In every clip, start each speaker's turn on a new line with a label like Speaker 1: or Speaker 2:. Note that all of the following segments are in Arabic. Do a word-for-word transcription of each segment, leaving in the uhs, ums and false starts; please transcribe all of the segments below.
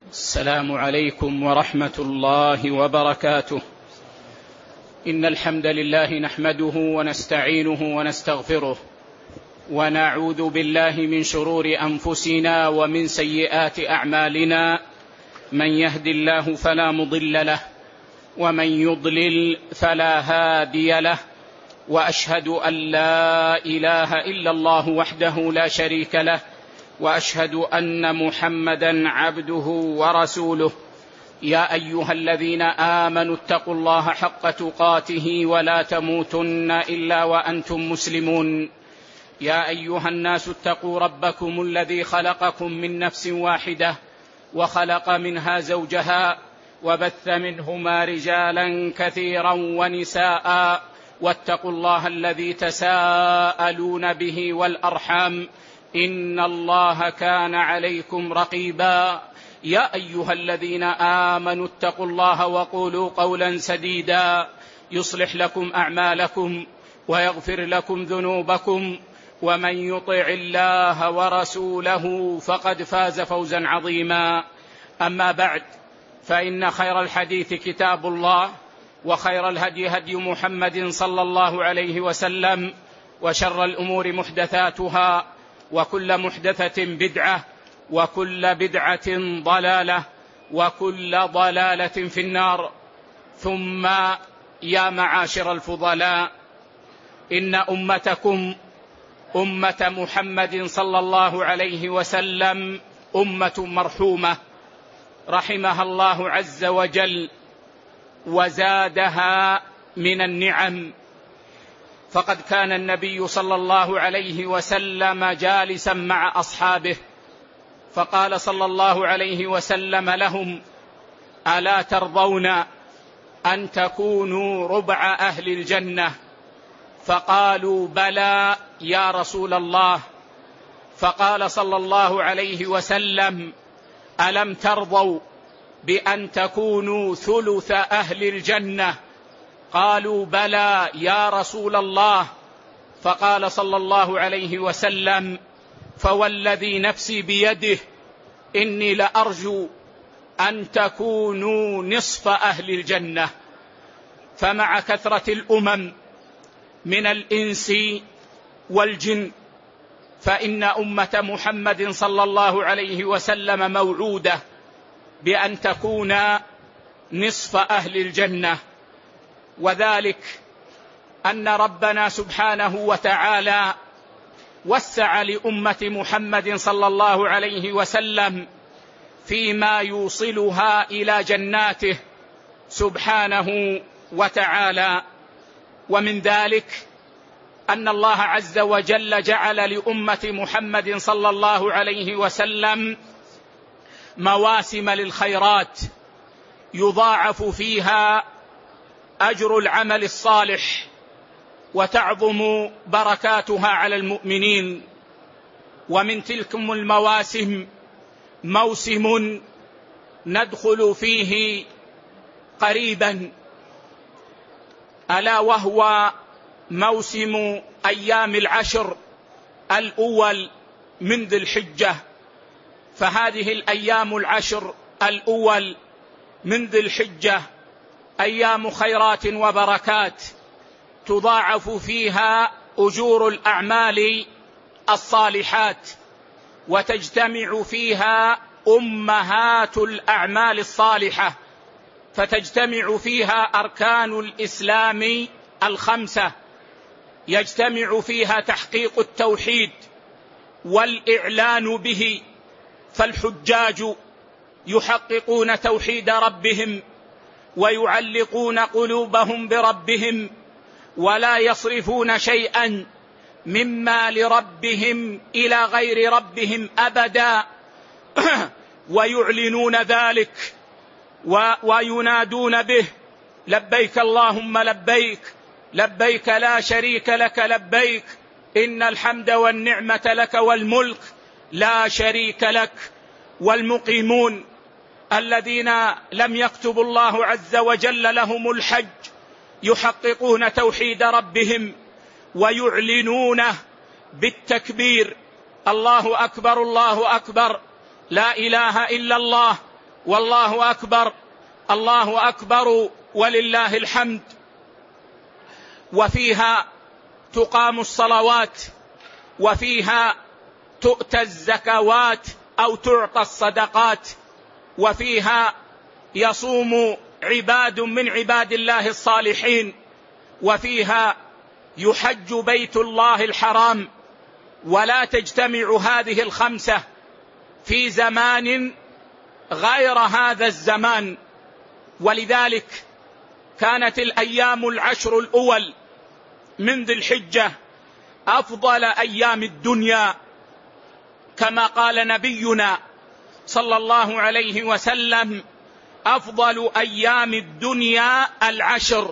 Speaker 1: السلام عليكم ورحمة الله وبركاته. إن الحمد لله نحمده ونستعينه ونستغفره، ونعوذ بالله من شرور أنفسنا ومن سيئات أعمالنا. من يهد الله فلا مضل له، ومن يضلل فلا هادي له، وأشهد أن لا إله إلا الله وحده لا شريك له، وأشهد أن محمدًا عبده ورسوله. يا أيها الذين آمنوا اتقوا الله حق تقاته ولا تموتن إلا وأنتم مسلمون. يا أيها الناس اتقوا ربكم الذي خلقكم من نفس واحدة، وخلق منها زوجها، وبث منهما رجالا كثيرا ونساء، واتقوا الله الذي تساءلون به والأرحام، إن الله كان عليكم رقيبا. يا أيها الذين آمنوا اتقوا الله وقولوا قولا سديدا يصلح لكم أعمالكم ويغفر لكم ذنوبكم، ومن يطع الله ورسوله فقد فاز فوزا عظيما. أما بعد، فإن خير الحديث كتاب الله، وخير الهدي هدي محمد صلى الله عليه وسلم، وشر الأمور محدثاتها، وكل محدثة بدعة، وكل بدعة ضلالة، وكل ضلالة في النار. ثم يا معاشر الفضلاء، إن أمتكم أمة محمد صلى الله عليه وسلم أمة مرحومة رحمها الله عز وجل وزادها من النعم. فقد كان النبي صلى الله عليه وسلم جالسا مع أصحابه، فقال صلى الله عليه وسلم لهم: ألا ترضون أن تكونوا ربع أهل الجنة؟ فقالوا: بلى يا رسول الله. فقال صلى الله عليه وسلم: ألم ترضوا بأن تكونوا ثلث أهل الجنة؟ قالوا: بلى يا رسول الله. فقال صلى الله عليه وسلم: فوالذي نفسي بيده إني لأرجو أن تكونوا نصف أهل الجنة. فمع كثرة الأمم من الإنس والجن، فإن أمة محمد صلى الله عليه وسلم موعودة بأن تكون نصف أهل الجنة، وذلك أن ربنا سبحانه وتعالى وسع لأمة محمد صلى الله عليه وسلم فيما يوصلها إلى جناته سبحانه وتعالى. ومن ذلك أن الله عز وجل جعل لأمة محمد صلى الله عليه وسلم مواسم للخيرات يضاعف فيها أجر العمل الصالح، وتعظم بركاتها على المؤمنين. ومن تلكم المواسم موسم ندخل فيه قريبا، ألا وهو موسم أيام العشر الأول من ذي الحجة. فهذه الأيام العشر الأول من ذي الحجة أيام خيرات وبركات، تضاعف فيها أجور الأعمال الصالحات، وتجتمع فيها أمهات الأعمال الصالحة، فتجتمع فيها أركان الإسلام الخمسة، يجتمع فيها تحقيق التوحيد والإعلان به. فالحجاج يحققون توحيد ربهم ويعلقون قلوبهم بربهم، ولا يصرفون شيئا مما لربهم إلى غير ربهم أبدا، ويعلنون ذلك وينادون به: لبيك اللهم لبيك، لبيك لا شريك لك لبيك، إن الحمد والنعمة لك والملك لا شريك لك. والمقيمون الذين لم يكتب الله عز وجل لهم الحج يحققون توحيد ربهم ويعلنونه بالتكبير: الله أكبر الله أكبر، لا إله إلا الله والله أكبر، الله أكبر ولله الحمد. وفيها تقام الصلوات، وفيها تؤتى الزكوات أو تعطى الصدقات، وفيها يصوم عباد من عباد الله الصالحين، وفيها يحج بيت الله الحرام. ولا تجتمع هذه الخمسة في زمان غير هذا الزمان. ولذلك كانت الأيام العشر الأول من ذي الحجة أفضل أيام الدنيا، كما قال نبينا صلى الله عليه وسلم: أفضل أيام الدنيا العشر،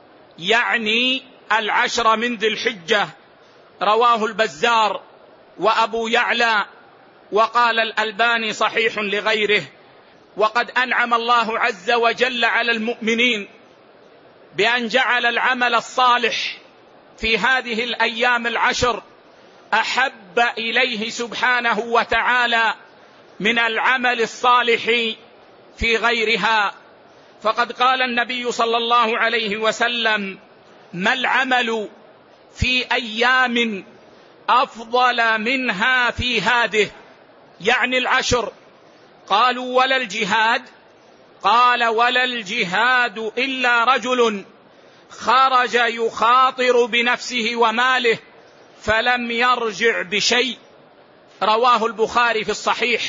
Speaker 1: يعني العشر من ذي الحجة. رواه البزار وأبو يعلى، وقال الألباني صحيح لغيره. وقد أنعم الله عز وجل على المؤمنين بأن جعل العمل الصالح في هذه الأيام العشر أحب إليه سبحانه وتعالى من العمل الصالح في غيرها. فقد قال النبي صلى الله عليه وسلم: ما العمل في أيام أفضل منها في هذه، يعني العشر. قالوا: ولا الجهاد؟ قال: ولا الجهاد إلا رجل خرج يخاطر بنفسه وماله فلم يرجع بشيء. رواه البخاري في الصحيح.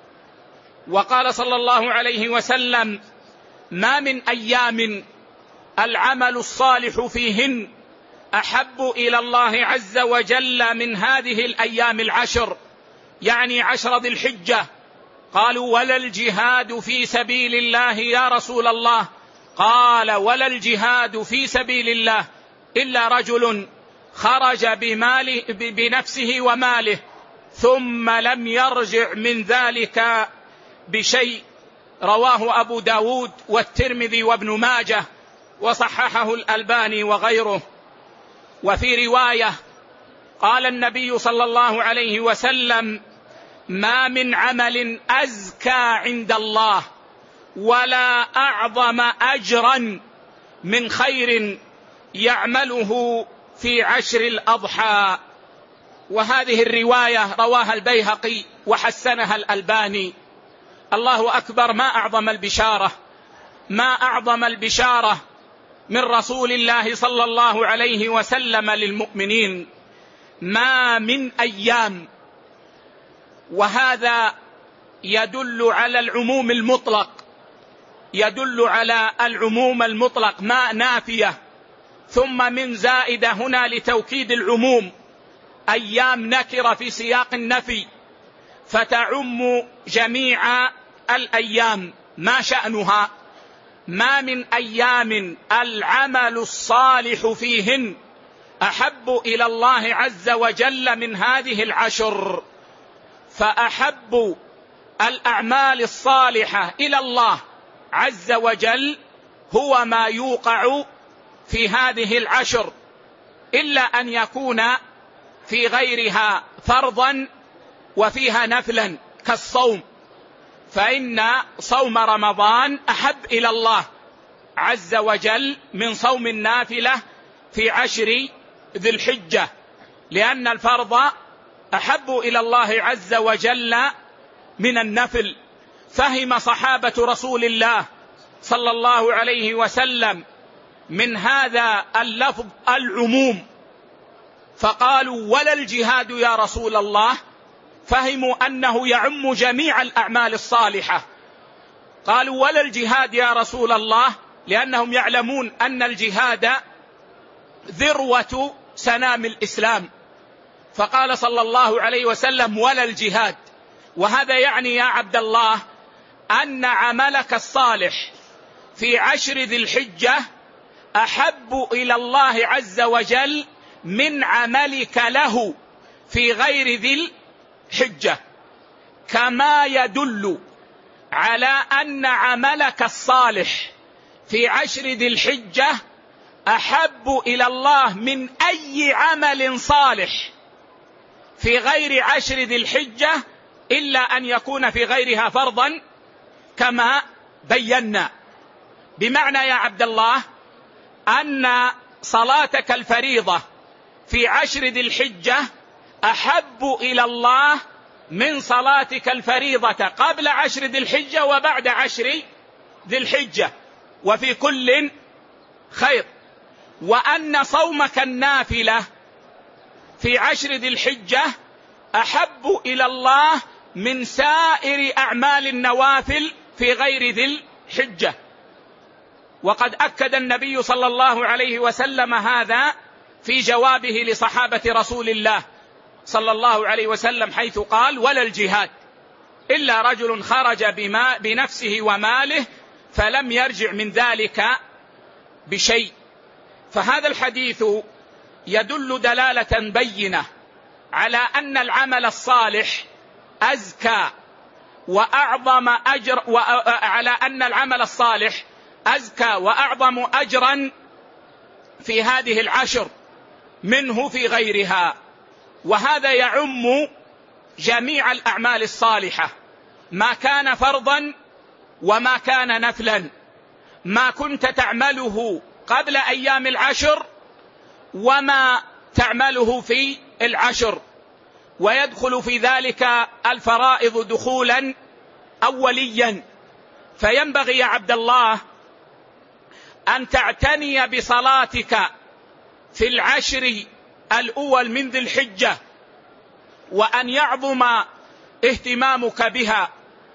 Speaker 1: وقال صلى الله عليه وسلم: ما من أيام العمل الصالح فيهن أحب إلى الله عز وجل من هذه الأيام العشر، يعني عشر ذي الحجة. قالوا: ولا الجهاد في سبيل الله يا رسول الله؟ قال: ولا الجهاد في سبيل الله إلا رجل خرج بماله بنفسه وماله ثم لم يرجع من ذلك بشيء. رواه أبو داود والترمذي وابن ماجه، وصححه الألباني وغيره. وفي رواية قال النبي صلى الله عليه وسلم: ما من عمل أزكى عند الله ولا أعظم أجرا من خير يعمله في عشر الأضحى. وهذه الرواية رواها البيهقي وحسنها الألباني. الله أكبر، ما أعظم البشارة، ما أعظم البشارة من رسول الله صلى الله عليه وسلم للمؤمنين. ما من أيام، وهذا يدل على العموم المطلق، يدل على العموم المطلق، ما نافية ثم من زائدة هنا لتوكيد العموم. أيام نكرة في سياق النفي فتعم جميع الأيام. ما شأنها؟ ما من أيام العمل الصالح فيهن أحب إلى الله عز وجل من هذه العشر. فأحب الأعمال الصالحة إلى الله عز وجل هو ما يوقع في هذه العشر، إلا أن يكون في غيرها فرضا وفيها نفلا كالصوم، فإن صوم رمضان أحب إلى الله عز وجل من صوم النافلة في عشر ذي الحجة، لأن الفرض أحب إلى الله عز وجل من النفل. فهم صحابة رسول الله صلى الله عليه وسلم من هذا اللفظ العموم، فقالوا: ولا الجهاد يا رسول الله؟ فهموا أنه يعم جميع الأعمال الصالحة. قالوا: ولا الجهاد يا رسول الله؟ لأنهم يعلمون أن الجهاد ذروة سنام الإسلام. فقال صلى الله عليه وسلم: ولا الجهاد. وهذا يعني يا عبد الله أن عملك الصالح في عشر ذي الحجة أحب إلى الله عز وجل من عملك له في غير ذي الحجة، كما يدل على أن عملك الصالح في عشر ذي الحجة أحب إلى الله من أي عمل صالح في غير عشر ذي الحجة، إلا أن يكون في غيرها فرضا كما بينا. بمعنى يا عبد الله أن صلاتك الفريضة في عشر ذي الحجة أحب إلى الله من صلاتك الفريضة قبل عشر ذي الحجة وبعد عشر ذي الحجة، وفي كل خير. وأن صومك النافلة في عشر ذي الحجة أحب إلى الله من سائر أعمال النوافل في غير ذي الحجة. وقد أكد النبي صلى الله عليه وسلم هذا في جوابه لصحابة رسول الله صلى الله عليه وسلم، حيث قال: ولا الجهاد إلا رجل خرج بما بنفسه وماله فلم يرجع من ذلك بشيء. فهذا الحديث يدل دلالة بينة على أن العمل الصالح أزكى وأعظم أجر، وعلى أن العمل الصالح أزكى وأعظم أجرا في هذه العشر منه في غيرها. وهذا يعم جميع الأعمال الصالحة، ما كان فرضا وما كان نفلا، ما كنت تعمله قبل أيام العشر وما تعمله في العشر. ويدخل في ذلك الفرائض دخولا أوليا. فينبغي يا عبد الله أن تعتني بصلاتك في العشر الأول من ذي الحجة، وأن يعظم اهتمامك بها،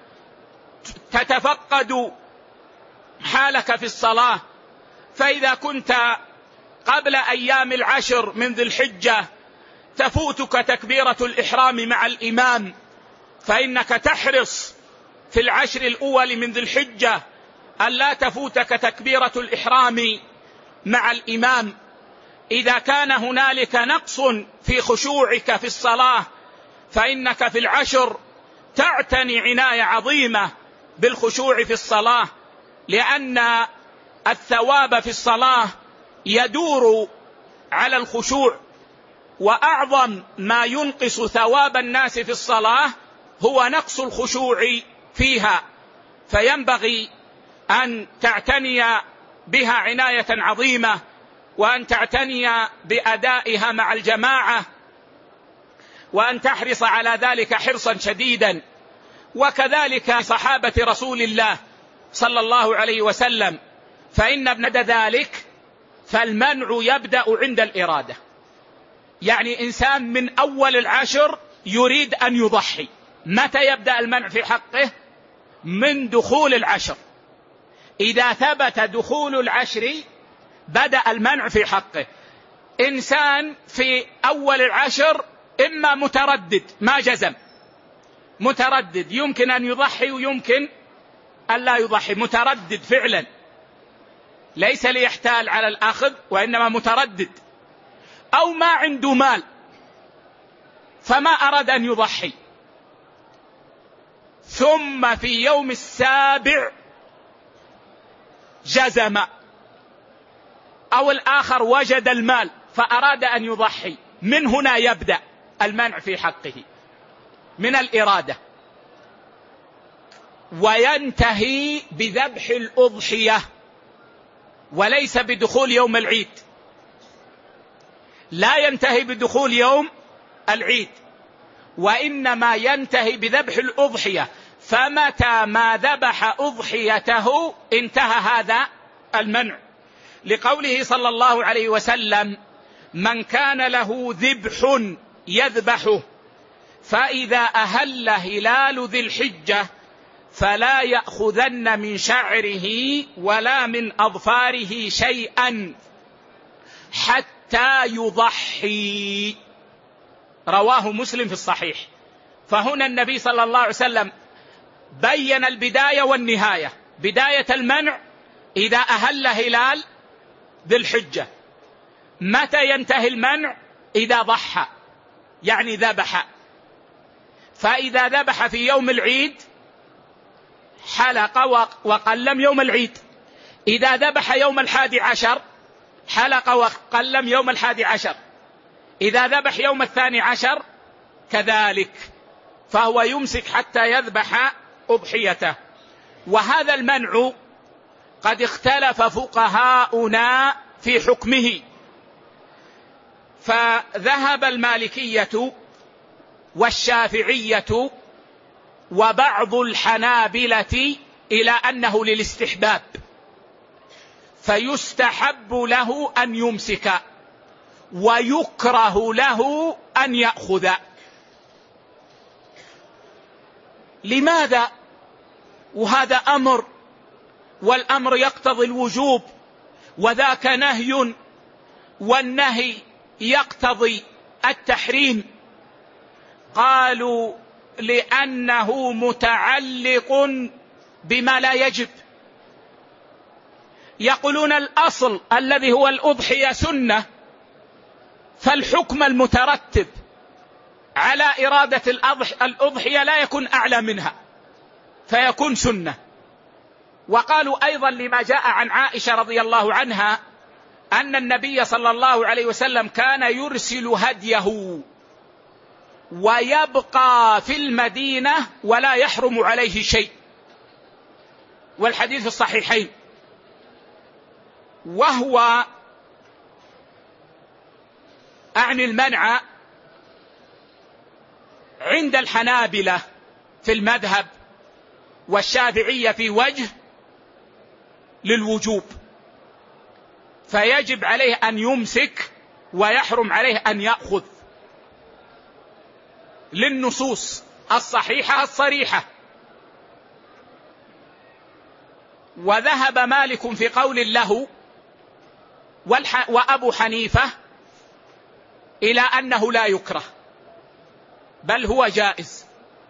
Speaker 1: تتفقد حالك في الصلاة. فإذا كنت قبل أيام العشر من ذي الحجة تفوتك تكبيرة الإحرام مع الإمام، فإنك تحرص في العشر الأول من ذي الحجة أن لا تفوتك تكبيرة الإحرام مع الإمام. إذا كان هنالك نقص في خشوعك في الصلاة فإنك في العشر تعتني عناية عظيمة بالخشوع في الصلاة، لأن الثواب في الصلاة يدور على الخشوع، وأعظم ما ينقص ثواب الناس في الصلاة هو نقص الخشوع فيها. فينبغي أن تعتني بها عناية عظيمة، وأن تعتني بأدائها مع الجماعة، وأن تحرص على ذلك حرصا شديدا. وكذلك صحابة رسول الله صلى الله عليه وسلم، فإن ابن ذلك فالمنع يبدأ عند الإرادة. يعني إنسان من أول العشر يريد أن يضحي، متى يبدأ المنع في حقه؟ من دخول العشر. إذا ثبت دخول العشر بدأ المنع في حقه. إنسان في أول العشر إما متردد ما جزم، متردد يمكن أن يضحي ويمكن أن لا يضحي، متردد فعلا، ليس ليحتال على الأخذ وإنما متردد، أو ما عنده مال فما أراد أن يضحي، ثم في يوم السابع جزم، أو الآخر وجد المال فأراد أن يضحي. من هنا يبدأ المنع في حقه من الإرادة، وينتهي بذبح الأضحية وليس بدخول يوم العيد. لا ينتهي بدخول يوم العيد، وإنما ينتهي بذبح الأضحية. فمتى ما ذبح أضحيته انتهى هذا المنع، لقوله صلى الله عليه وسلم: من كان له ذبح يذبحه فإذا أهل هلال ذي الحجة فلا يأخذن من شعره ولا من أظفاره شيئا حتى يضحي. رواه مسلم في الصحيح. فهنا النبي صلى الله عليه وسلم بين البداية والنهاية. بداية المنع إذا أهل هلال ذي الحجة. متى ينتهي المنع؟ إذا ضحى، يعني ذبح. فإذا ذبح في يوم العيد حلق وقلم يوم العيد. إذا ذبح يوم الحادي عشر حلق وقلم يوم الحادي عشر. إذا ذبح يوم الثاني عشر كذلك، فهو يمسك حتى يذبح أضحيته. وهذا المنع قد اختلف فقهاؤنا في حكمه، فذهب المالكية والشافعية وبعض الحنابلة إلى أنه للاستحباب، فيستحب له أن يمسك ويكره له أن يأخذ. لماذا؟ وهذا أمر، والأمر يقتضي الوجوب، وذاك نهي، والنهي يقتضي التحريم. قالوا لأنه متعلق بما لا يجب. يقولون الأصل الذي هو الأضحية سنة، فالحكم المترتب على إرادة الأضحية لا يكون أعلى منها فيكون سنة. وقالوا أيضا لما جاء عن عائشة رضي الله عنها أن النبي صلى الله عليه وسلم كان يرسل هديه ويبقى في المدينة ولا يحرم عليه شيء، والحديث في الصحيحين. وهو أعني المنع عند الحنابلة في المذهب والشافعية في وجه للوجوب، فيجب عليه أن يمسك ويحرم عليه أن يأخذ للنصوص الصحيحة الصريحة. وذهب مالك في قول له وأبو حنيفة إلى أنه لا يكره بل هو جائز،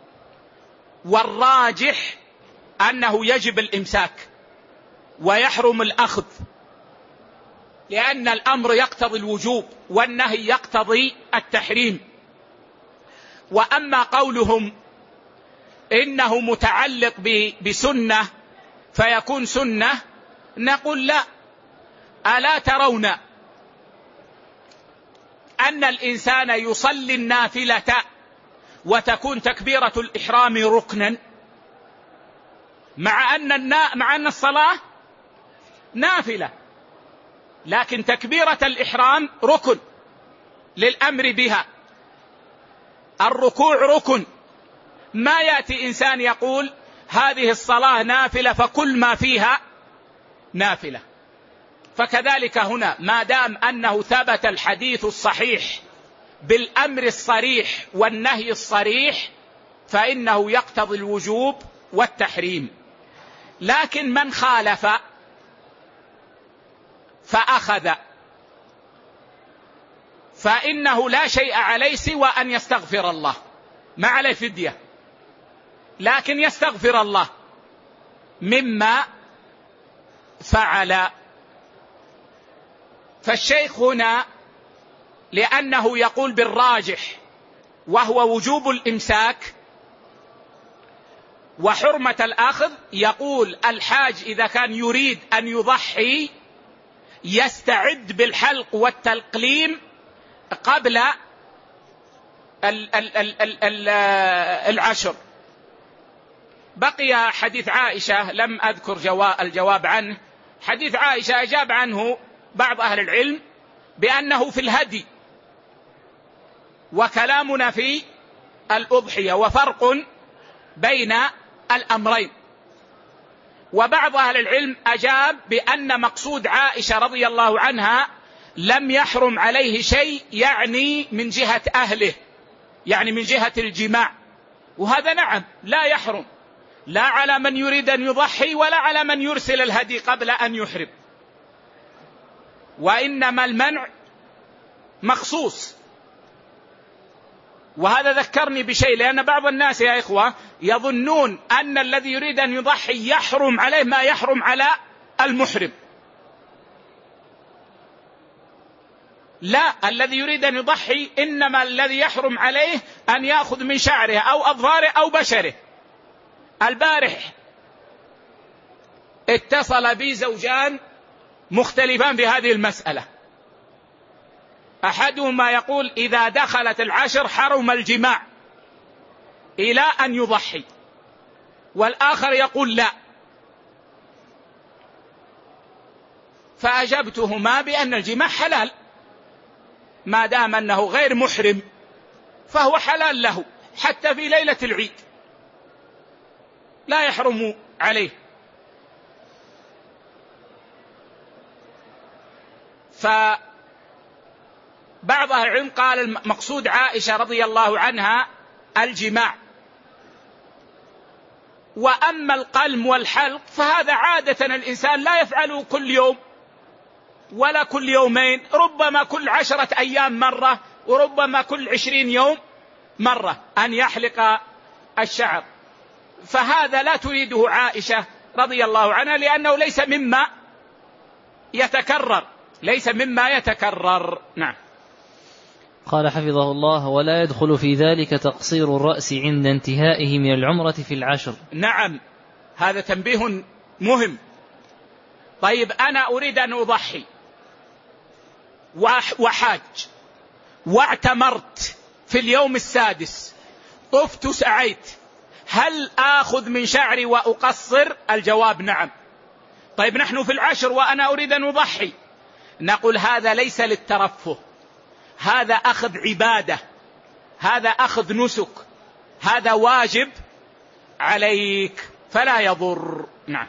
Speaker 1: والراجح أنه يجب الإمساك ويحرم الأخذ، لأن الأمر يقتضي الوجوب والنهي يقتضي التحريم. وأما قولهم إنه متعلق بسنة فيكون سنة، نقول لا. ألا ترون أن الإنسان يصلي النافلة وتكون تكبيرة الإحرام ركنا، مع أن النا... مع أن الصلاة نافلة، لكن تكبيرة الإحرام ركن للأمر بها. الركوع ركن، ما يأتي إنسان يقول هذه الصلاة نافلة فكل ما فيها نافلة. فكذلك هنا ما دام أنه ثبت الحديث الصحيح بالأمر الصريح والنهي الصريح فإنه يقتضي الوجوب والتحريم. لكن من خالف فأخذ فإنه لا شيء عليه سوى أن يستغفر الله، ما عليه فدية، لكن يستغفر الله مما فعل. فالشيخ هنا لأنه يقول بالراجح وهو وجوب الإمساك وحرمة الأخذ، يقول الحاج إذا كان يريد أن يضحي يستعد بالحلق والتلقليم قبل ال ال ال ال العشر. بقي حديث عائشة لم أذكر الجواب عنه. حديث عائشة أجاب عنه بعض أهل العلم بأنه في الهدي، وكلامنا في الأضحية، وفرق بين الأمرين. وبعض أهل العلم أجاب بأن مقصود عائشة رضي الله عنها لم يحرم عليه شيء، يعني من جهة أهله، يعني من جهة الجماع، وهذا نعم لا يحرم، لا على من يريد أن يضحي ولا على من يرسل الهدي قبل أن يحرم، وإنما المنع مخصوص. وهذا ذكرني بشيء، لأن بعض الناس يا إخوة يظنون أن الذي يريد أن يضحي يحرم عليه ما يحرم على المحرم. لا، الذي يريد أن يضحي إنما الذي يحرم عليه أن يأخذ من شعره أو أظفاره أو بشره. البارح اتصل بي زوجان مختلفان في هذه المسألة، أحدهما يقول إذا دخلت العشر حرم الجماع إلى أن يضحي، والآخر يقول لا، فأجبتهما بأن الجماع حلال ما دام أنه غير محرم، فهو حلال له حتى في ليلة العيد لا يحرم عليه. فبعض أهل العلم قال المقصود عائشة رضي الله عنها الجماع، وأما القلم والحلق فهذا عادة الإنسان لا يفعله كل يوم ولا كل يومين، ربما كل عشرة أيام مرة، وربما كل عشرين يوم مرة أن يحلق الشعر، فهذا لا تريده عائشة رضي الله عنها لأنه ليس مما يتكرر ليس مما يتكرر. نعم.
Speaker 2: قال حفظه الله: ولا يدخل في ذلك تقصير الرأس عند انتهائه من العمرة في العشر.
Speaker 1: نعم، هذا تنبيه مهم. طيب أنا أريد أن أضحي وحاج واعتمرت في اليوم السادس، طفت سعيت، هل آخذ من شعري وأقصر؟ الجواب نعم. طيب نحن في العشر وأنا أريد أن أضحي، نقول هذا ليس للترفه، هذا أخذ عبادة، هذا أخذ نسك، هذا واجب عليك فلا يضر. نعم.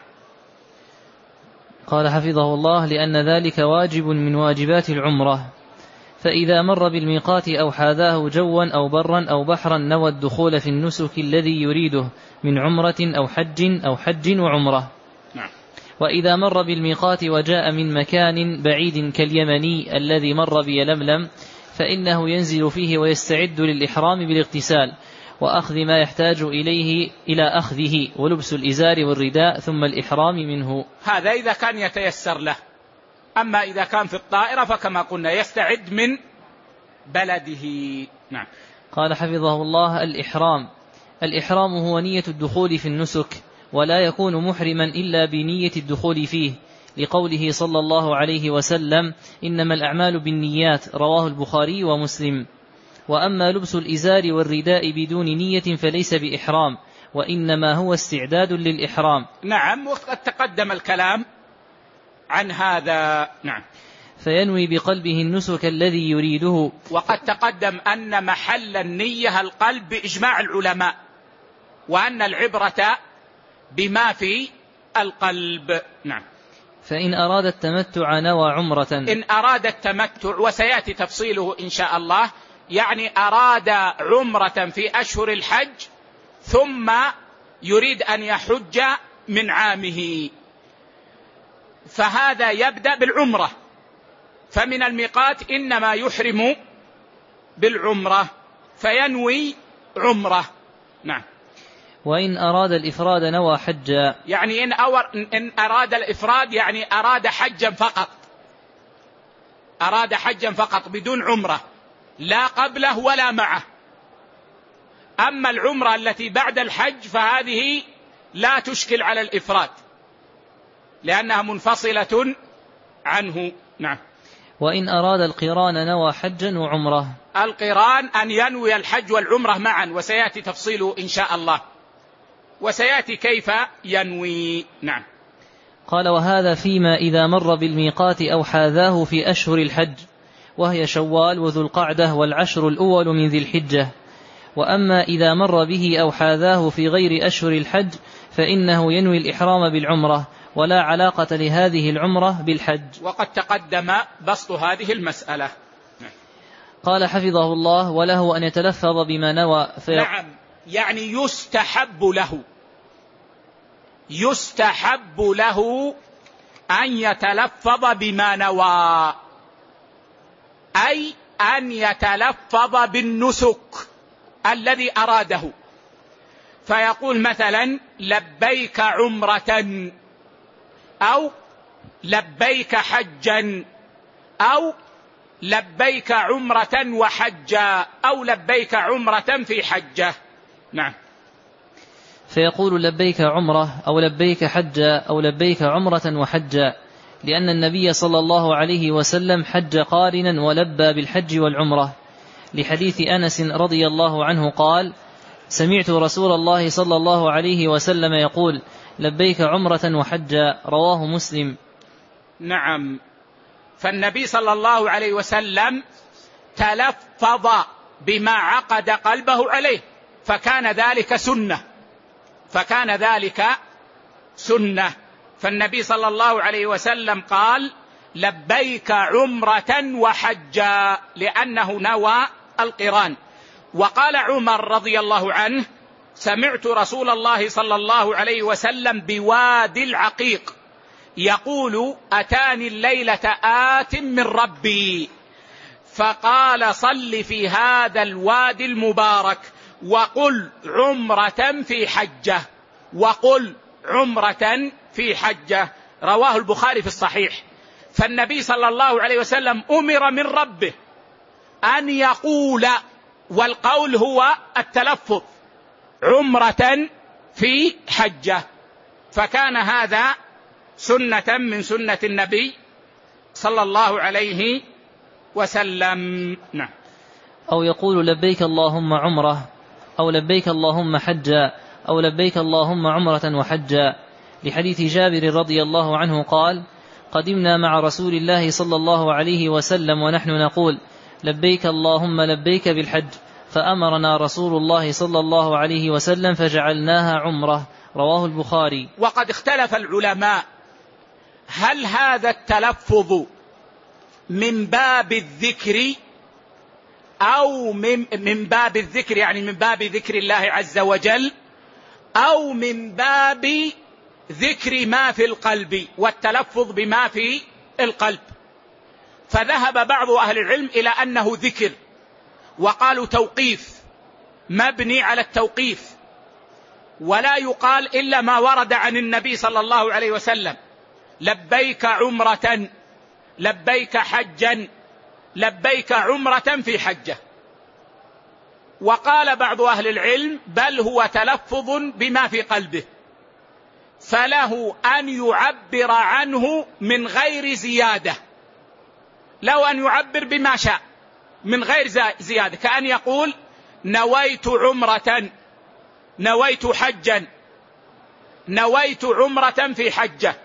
Speaker 2: قال حفظه الله: لأن ذلك واجب من واجبات العمرة، فإذا مر بالميقات أو حاذاه جوا أو برا أو بحرا نوى الدخول في النسك الذي يريده من عمرة أو حج أو حج وعمرة.
Speaker 1: نعم.
Speaker 2: وإذا مر بالميقات وجاء من مكان بعيد كاليمني الذي مر بيلملم فإنه ينزل فيه ويستعد للإحرام بالاغتسال وأخذ ما يحتاج إليه إلى أخذه ولبس الإزار والرداء ثم الإحرام منه.
Speaker 1: هذا إذا كان يتيسر له، أما إذا كان في الطائرة فكما قلنا يستعد من بلده. نعم.
Speaker 2: قال حفظه الله: الإحرام الإحرام هو نية الدخول في النسك، ولا يكون محرما إلا بنية الدخول فيه، لقوله صلى الله عليه وسلم: إنما الأعمال بالنيات، رواه البخاري ومسلم. وأما لبس الإزار والرداء بدون نية فليس بإحرام، وإنما هو استعداد للإحرام.
Speaker 1: نعم، وقد تقدم الكلام عن هذا. نعم.
Speaker 2: فينوي بقلبه النسك الذي يريده،
Speaker 1: وقد تقدم أن محل النية القلب بإجماع العلماء، وأن العبرة بما في القلب. نعم.
Speaker 2: فإن أراد التمتع نوى عمرة.
Speaker 1: إن أراد التمتع، وسيأتي تفصيله إن شاء الله، يعني أراد عمرة في أشهر الحج ثم يريد أن يحج من عامه، فهذا يبدأ بالعمرة، فمن الميقات إنما يحرم بالعمرة فينوي عمرة. نعم.
Speaker 2: وإن أراد الإفراد نوى حجا،
Speaker 1: يعني إن, أور إن أراد الإفراد يعني أراد حجا فقط، أراد حجا فقط بدون عمرة، لا قبله ولا معه. أما العمرة التي بعد الحج فهذه لا تشكل على الإفراد لأنها منفصلة عنه. نعم.
Speaker 2: وإن أراد القران نوى حجا وعمرة.
Speaker 1: القران أن ينوي الحج والعمرة معا، وسيأتي تفصيله إن شاء الله، وسيأتي كيف ينوي. نعم.
Speaker 2: قال: وهذا فيما إذا مر بالميقات أو حاذاه في أشهر الحج، وهي شوال وذو القعدة والعشر الأول من ذي الحجة. وأما إذا مر به أو حاذاه في غير أشهر الحج فإنه ينوي الإحرام بالعمرة، ولا علاقة لهذه العمرة بالحج.
Speaker 1: وقد تقدم بسط هذه المسألة.
Speaker 2: قال حفظه الله: وله أن يتلفظ بما نوى في...
Speaker 1: نعم، يعني يستحب له يستحب له أن يتلفظ بما نوى، أي أن يتلفظ بالنسك الذي أراده، فيقول مثلا: لبيك عمرة، أو لبيك حجا، أو لبيك عمرة وحجا، أو لبيك عمرة في حجة. نعم.
Speaker 2: فيقول: لبيك عمرة، أو لبيك حجا، أو لبيك عمرة وحجا، لأن النبي صلى الله عليه وسلم حج قارنا ولبى بالحج والعمرة، لحديث أنس رضي الله عنه قال: سمعت رسول الله صلى الله عليه وسلم يقول: لبيك عمرة وحجا، رواه مسلم.
Speaker 1: نعم. فالنبي صلى الله عليه وسلم تلفظ بما عقد قلبه عليه، فكان ذلك سنة فكان ذلك سنة فالنبي صلى الله عليه وسلم قال: لبيك عمرة وحجا، لأنه نوى القران. وقال عمر رضي الله عنه: سمعت رسول الله صلى الله عليه وسلم بوادي العقيق يقول: أتاني الليلة آت من ربي فقال: صل في هذا الوادي المبارك وقل عمرة في حجة وقل عمرة في حجة. رواه البخاري في الصحيح. فالنبي صلى الله عليه وسلم أمر من ربه أن يقول، والقول هو التلفظ، عمرة في حجة، فكان هذا سنة من سنة النبي صلى الله عليه وسلم. نعم.
Speaker 2: أو يقول: لبيك اللهم عمرة، أو لبيك اللهم حجا، أو لبيك اللهم عمرة وحجا، لحديث جابر رضي الله عنه قال: قدمنا مع رسول الله صلى الله عليه وسلم ونحن نقول: لبيك اللهم لبيك بالحج، فأمرنا رسول الله صلى الله عليه وسلم فجعلناها عمرة. رواه البخاري.
Speaker 1: وقد اختلف العلماء هل هذا التلفظ من باب الذكر أو من, من باب الذكر يعني من باب ذكر الله عز وجل، أو من باب ذكر ما في القلب والتلفظ بما في القلب. فذهب بعض أهل العلم إلى أنه ذكر، وقالوا توقيف مبني على التوقيف، ولا يقال إلا ما ورد عن النبي صلى الله عليه وسلم: لبيك عمرة، لبيك حجا، لبيك عمرة في حجة. وقال بعض أهل العلم: بل هو تلفظ بما في قلبه، فله أن يعبر عنه من غير زيادة، لو أن يعبر بما شاء من غير زيادة، كأن يقول: نويت عمرة، نويت حجا، نويت عمرة في حجة،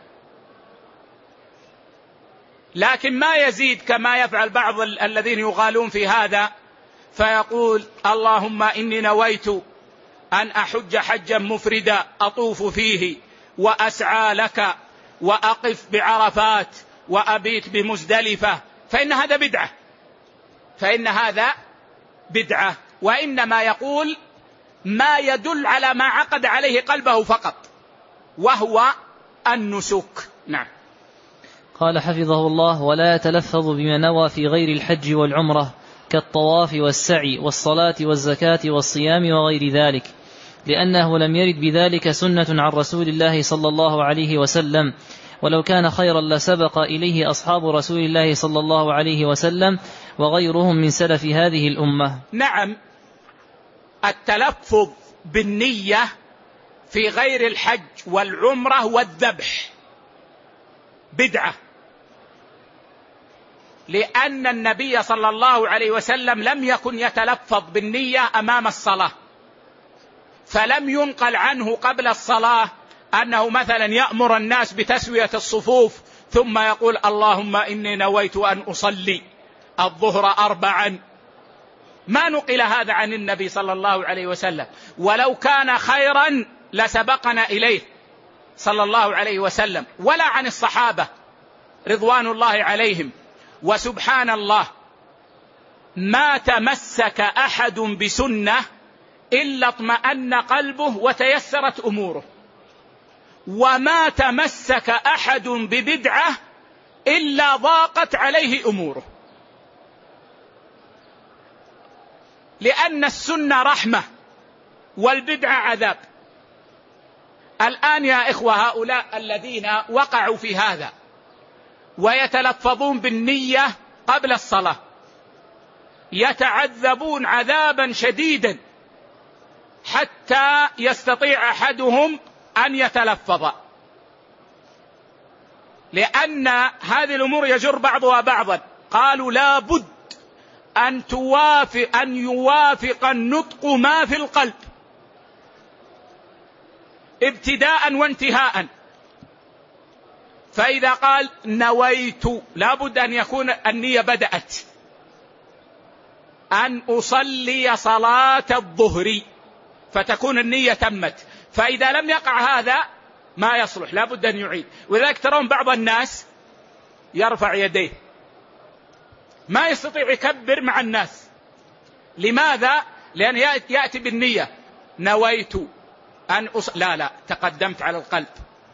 Speaker 1: لكن ما يزيد كما يفعل بعض الذين يغالون في هذا، فيقول: اللهم إني نويت أن أحج حجا مفردا أطوف فيه وأسعى لك وأقف بعرفات وأبيت بمزدلفة، فإن هذا بدعة فإن هذا بدعة وإنما يقول ما يدل على ما عقد عليه قلبه فقط، وهو النسك. نعم.
Speaker 2: قال حفظه الله: ولا يتلفظ بما نوى في غير الحج والعمرة كالطواف والسعي والصلاة والزكاة والصيام وغير ذلك، لأنه لم يرد بذلك سنة عن رسول الله صلى الله عليه وسلم، ولو كان خيرا لسبق إليه أصحاب رسول الله صلى الله عليه وسلم وغيرهم من سلف هذه الأمة.
Speaker 1: نعم. التلفظ بالنية في غير الحج والعمرة والذبح بدعة، لأن النبي صلى الله عليه وسلم لم يكن يتلفظ بالنية أمام الصلاة، فلم ينقل عنه قبل الصلاة أنه مثلا يأمر الناس بتسوية الصفوف ثم يقول: اللهم إني نويت أن أصلي الظهر أربعا. ما نقل هذا عن النبي صلى الله عليه وسلم، ولو كان خيرا لسبقنا إليه صلى الله عليه وسلم، ولا عن الصحابة رضوان الله عليهم. وسبحان الله، ما تمسك أحد بسنة إلا اطمأن قلبه وتيسرت أموره، وما تمسك أحد ببدعة إلا ضاقت عليه أموره، لأن السنة رحمة والبدعة عذاب. الآن يا إخوة، هؤلاء الذين وقعوا في هذا ويتلفظون بالنية قبل الصلاة يتعذبون عذابا شديدا حتى يستطيع أحدهم أن يتلفظ، لأن هذه الأمور يجر بعضها بعضا. قالوا: لا بد أن توافق أن يوافق النطق ما في القلب ابتداء وانتهاء، فإذا قال نويت لابد أن يكون النية بدأت أن أصلي صلاة الظهر، فتكون النية تمت. فإذا لم يقع هذا ما يصلح، لابد أن يعيد. وذلك ترون بعض الناس يرفع يديه ما يستطيع يكبر مع الناس. لماذا؟ لأن يأتي بالنية نويت أن أص... لا لا تقدمت على القلب.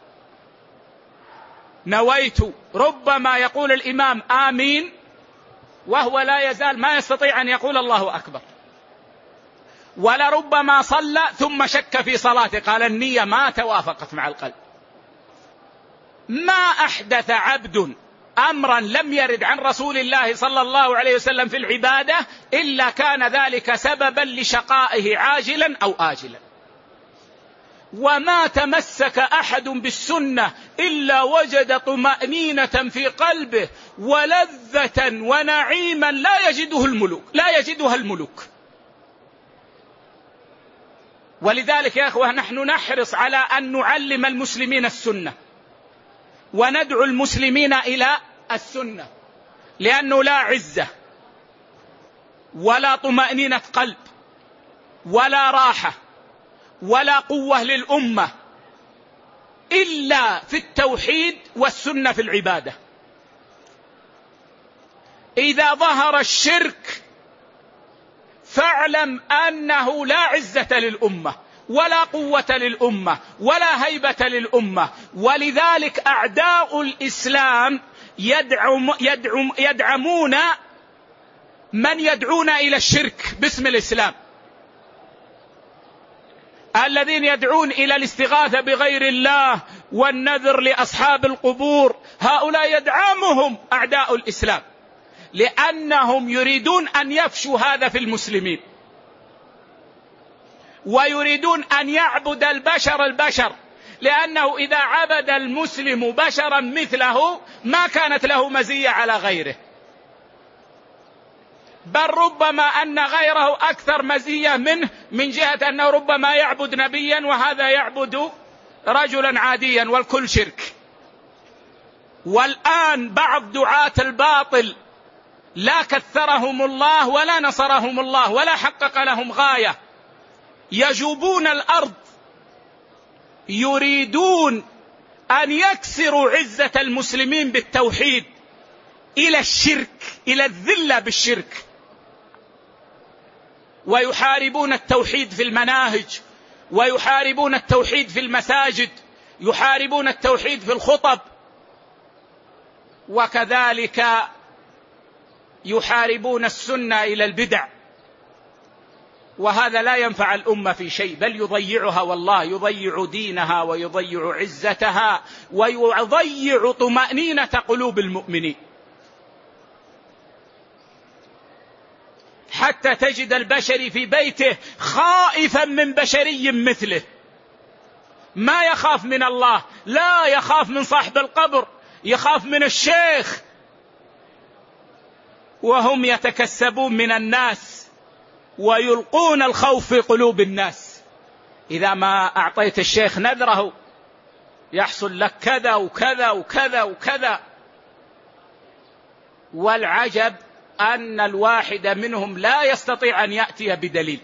Speaker 1: نويت ربما يقول الإمام آمين وهو لا يزال ما يستطيع أن يقول الله أكبر، ولربما صلى ثم شك في صلاته، قال النية ما توافقت مع القلب. ما أحدث عبد أمرا لم يرد عن رسول الله صلى الله عليه وسلم في العبادة إلا كان ذلك سببا لشقائه عاجلا أو آجلا. وما تمسك أحد بالسنة إلا وجد طمأنينة في قلبه ولذة ونعيما لا يجده الملوك لا يجدها الملوك. ولذلك يا أخوة نحن نحرص على أن نعلم المسلمين السنة وندعو المسلمين إلى السنة، لأنه لا عزة ولا طمأنينة قلب ولا راحة ولا قوة للأمة إلا في التوحيد والسنة في العبادة. إذا ظهر الشرك فاعلم أنه لا عزة للأمة ولا قوة للأمة ولا هيبة للأمة. ولذلك أعداء الإسلام يدعم يدعم يدعمون من يدعون إلى الشرك باسم الإسلام، الذين يدعون إلى الاستغاثة بغير الله والنذر لأصحاب القبور، هؤلاء يدعمهم أعداء الإسلام لأنهم يريدون أن يفشوا هذا في المسلمين، ويريدون أن يعبد البشر البشر، لأنه إذا عبد المسلم بشرا مثله ما كانت له مزية على غيره، بل ربما أن غيره أكثر مزية منه من جهة أنه ربما يعبد نبيا وهذا يعبد رجلا عاديا والكل شرك. والآن بعض دعاة الباطل لا كثرهم الله ولا نصرهم الله ولا حقق لهم غاية، يجوبون الأرض يريدون أن يكسروا عزة المسلمين بالتوحيد إلى الشرك، إلى الذلة بالشرك، ويحاربون التوحيد في المناهج، ويحاربون التوحيد في المساجد، يحاربون التوحيد في الخطب، وكذلك يحاربون السنة إلى البدع. وهذا لا ينفع الأمة في شيء، بل يضيعها، والله يضيع دينها ويضيع عزتها ويضيع طمأنينة قلوب المؤمنين. حتى تجد البشري في بيته خائفا من بشري مثله، ما يخاف من الله، لا يخاف من صاحب القبر، يخاف من الشيخ، وهم يتكسبون من الناس ويلقون الخوف في قلوب الناس. إذا ما أعطيت الشيخ نذره يحصل لك كذا وكذا وكذا وكذا. والعجب أن الواحد منهم لا يستطيع أن يأتي بدليل،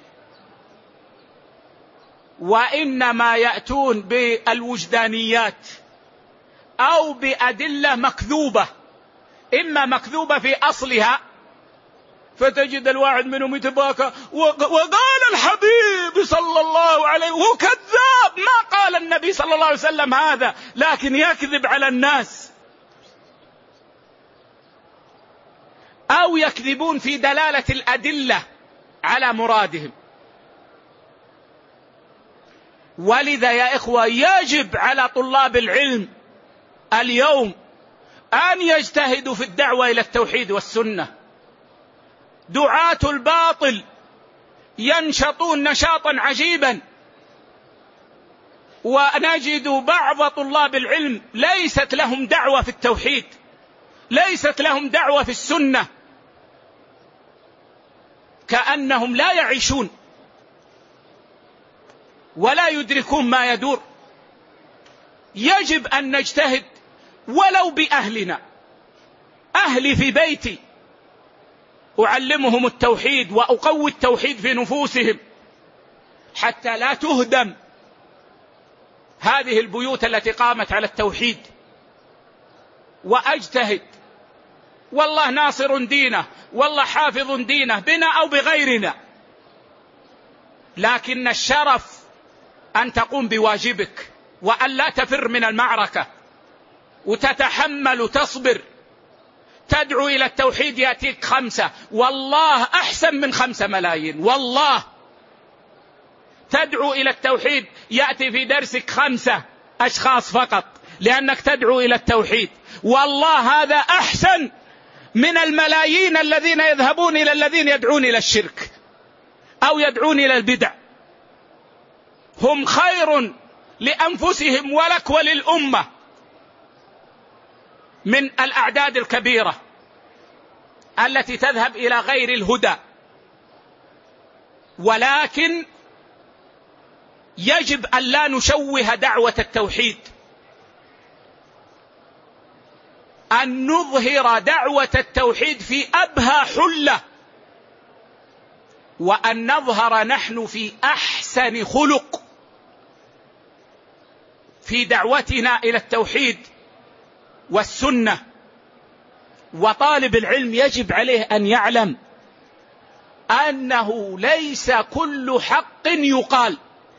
Speaker 1: وإنما يأتون بالوجدانيات أو بأدلة مكذوبة، إما مكذوبة في أصلها، فتجد الواحد منهم يتباكى وقال الحبيب صلى الله عليه وهو كذاب، ما قال النبي صلى الله عليه وسلم هذا، لكن يكذب على الناس. أو يكذبون في دلالة الأدلة على مرادهم. ولذا يا إخوة يجب على طلاب العلم اليوم أن يجتهدوا في الدعوة إلى التوحيد والسنة. دعاة الباطل ينشطون نشاطا عجيبا، ونجد بعض طلاب العلم ليست لهم دعوة في التوحيد، ليست لهم دعوة في السنة، كأنهم لا يعيشون ولا يدركون ما يدور. يجب أن نجتهد ولو بأهلنا، أهلي في بيتي أعلمهم التوحيد وأقوي التوحيد في نفوسهم حتى لا تهدم هذه البيوت التي قامت على التوحيد. وأجتهد، والله ناصر دينه، والله حافظ دينه بنا أو بغيرنا، لكن الشرف أن تقوم بواجبك وأن لا تفر من المعركة وتتحمل وتصبر. تدعو إلى التوحيد يأتيك خمسة، والله أحسن من خمسة ملايين، والله تدعو إلى التوحيد يأتي في درسك خمسة أشخاص فقط لأنك تدعو إلى التوحيد، والله هذا أحسن من الملايين الذين يذهبون إلى الذين يدعون إلى الشرك أو يدعون إلى البدع. هم خير لأنفسهم ولك وللأمة من الأعداد الكبيرة التي تذهب إلى غير الهدى. ولكن يجب أن لا نشوه دعوة التوحيد، أن نظهر دعوة التوحيد في أبهى حلة، وأن نظهر نحن في أحسن خلق في دعوتنا إلى التوحيد والسنة. وطالب العلم يجب عليه أن يعلم أنه ليس كل حق يقال،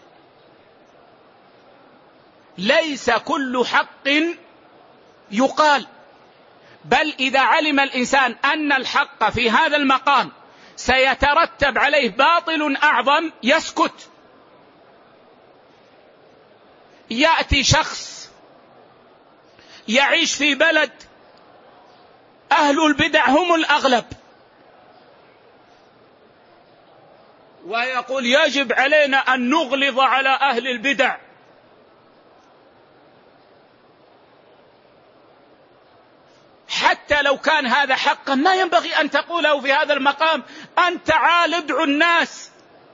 Speaker 1: ليس كل حق يقال، بل إذا علم الإنسان أن الحق في هذا المقام سيترتب عليه باطل أعظم يسكت. يأتي شخص يعيش في بلد أهل البدع هم الأغلب ويقول يجب علينا أن نغلظ على أهل البدع، حتى لو كان هذا حقا ما ينبغي أن تقوله في هذا المقام. أنت تعال ادعو الناس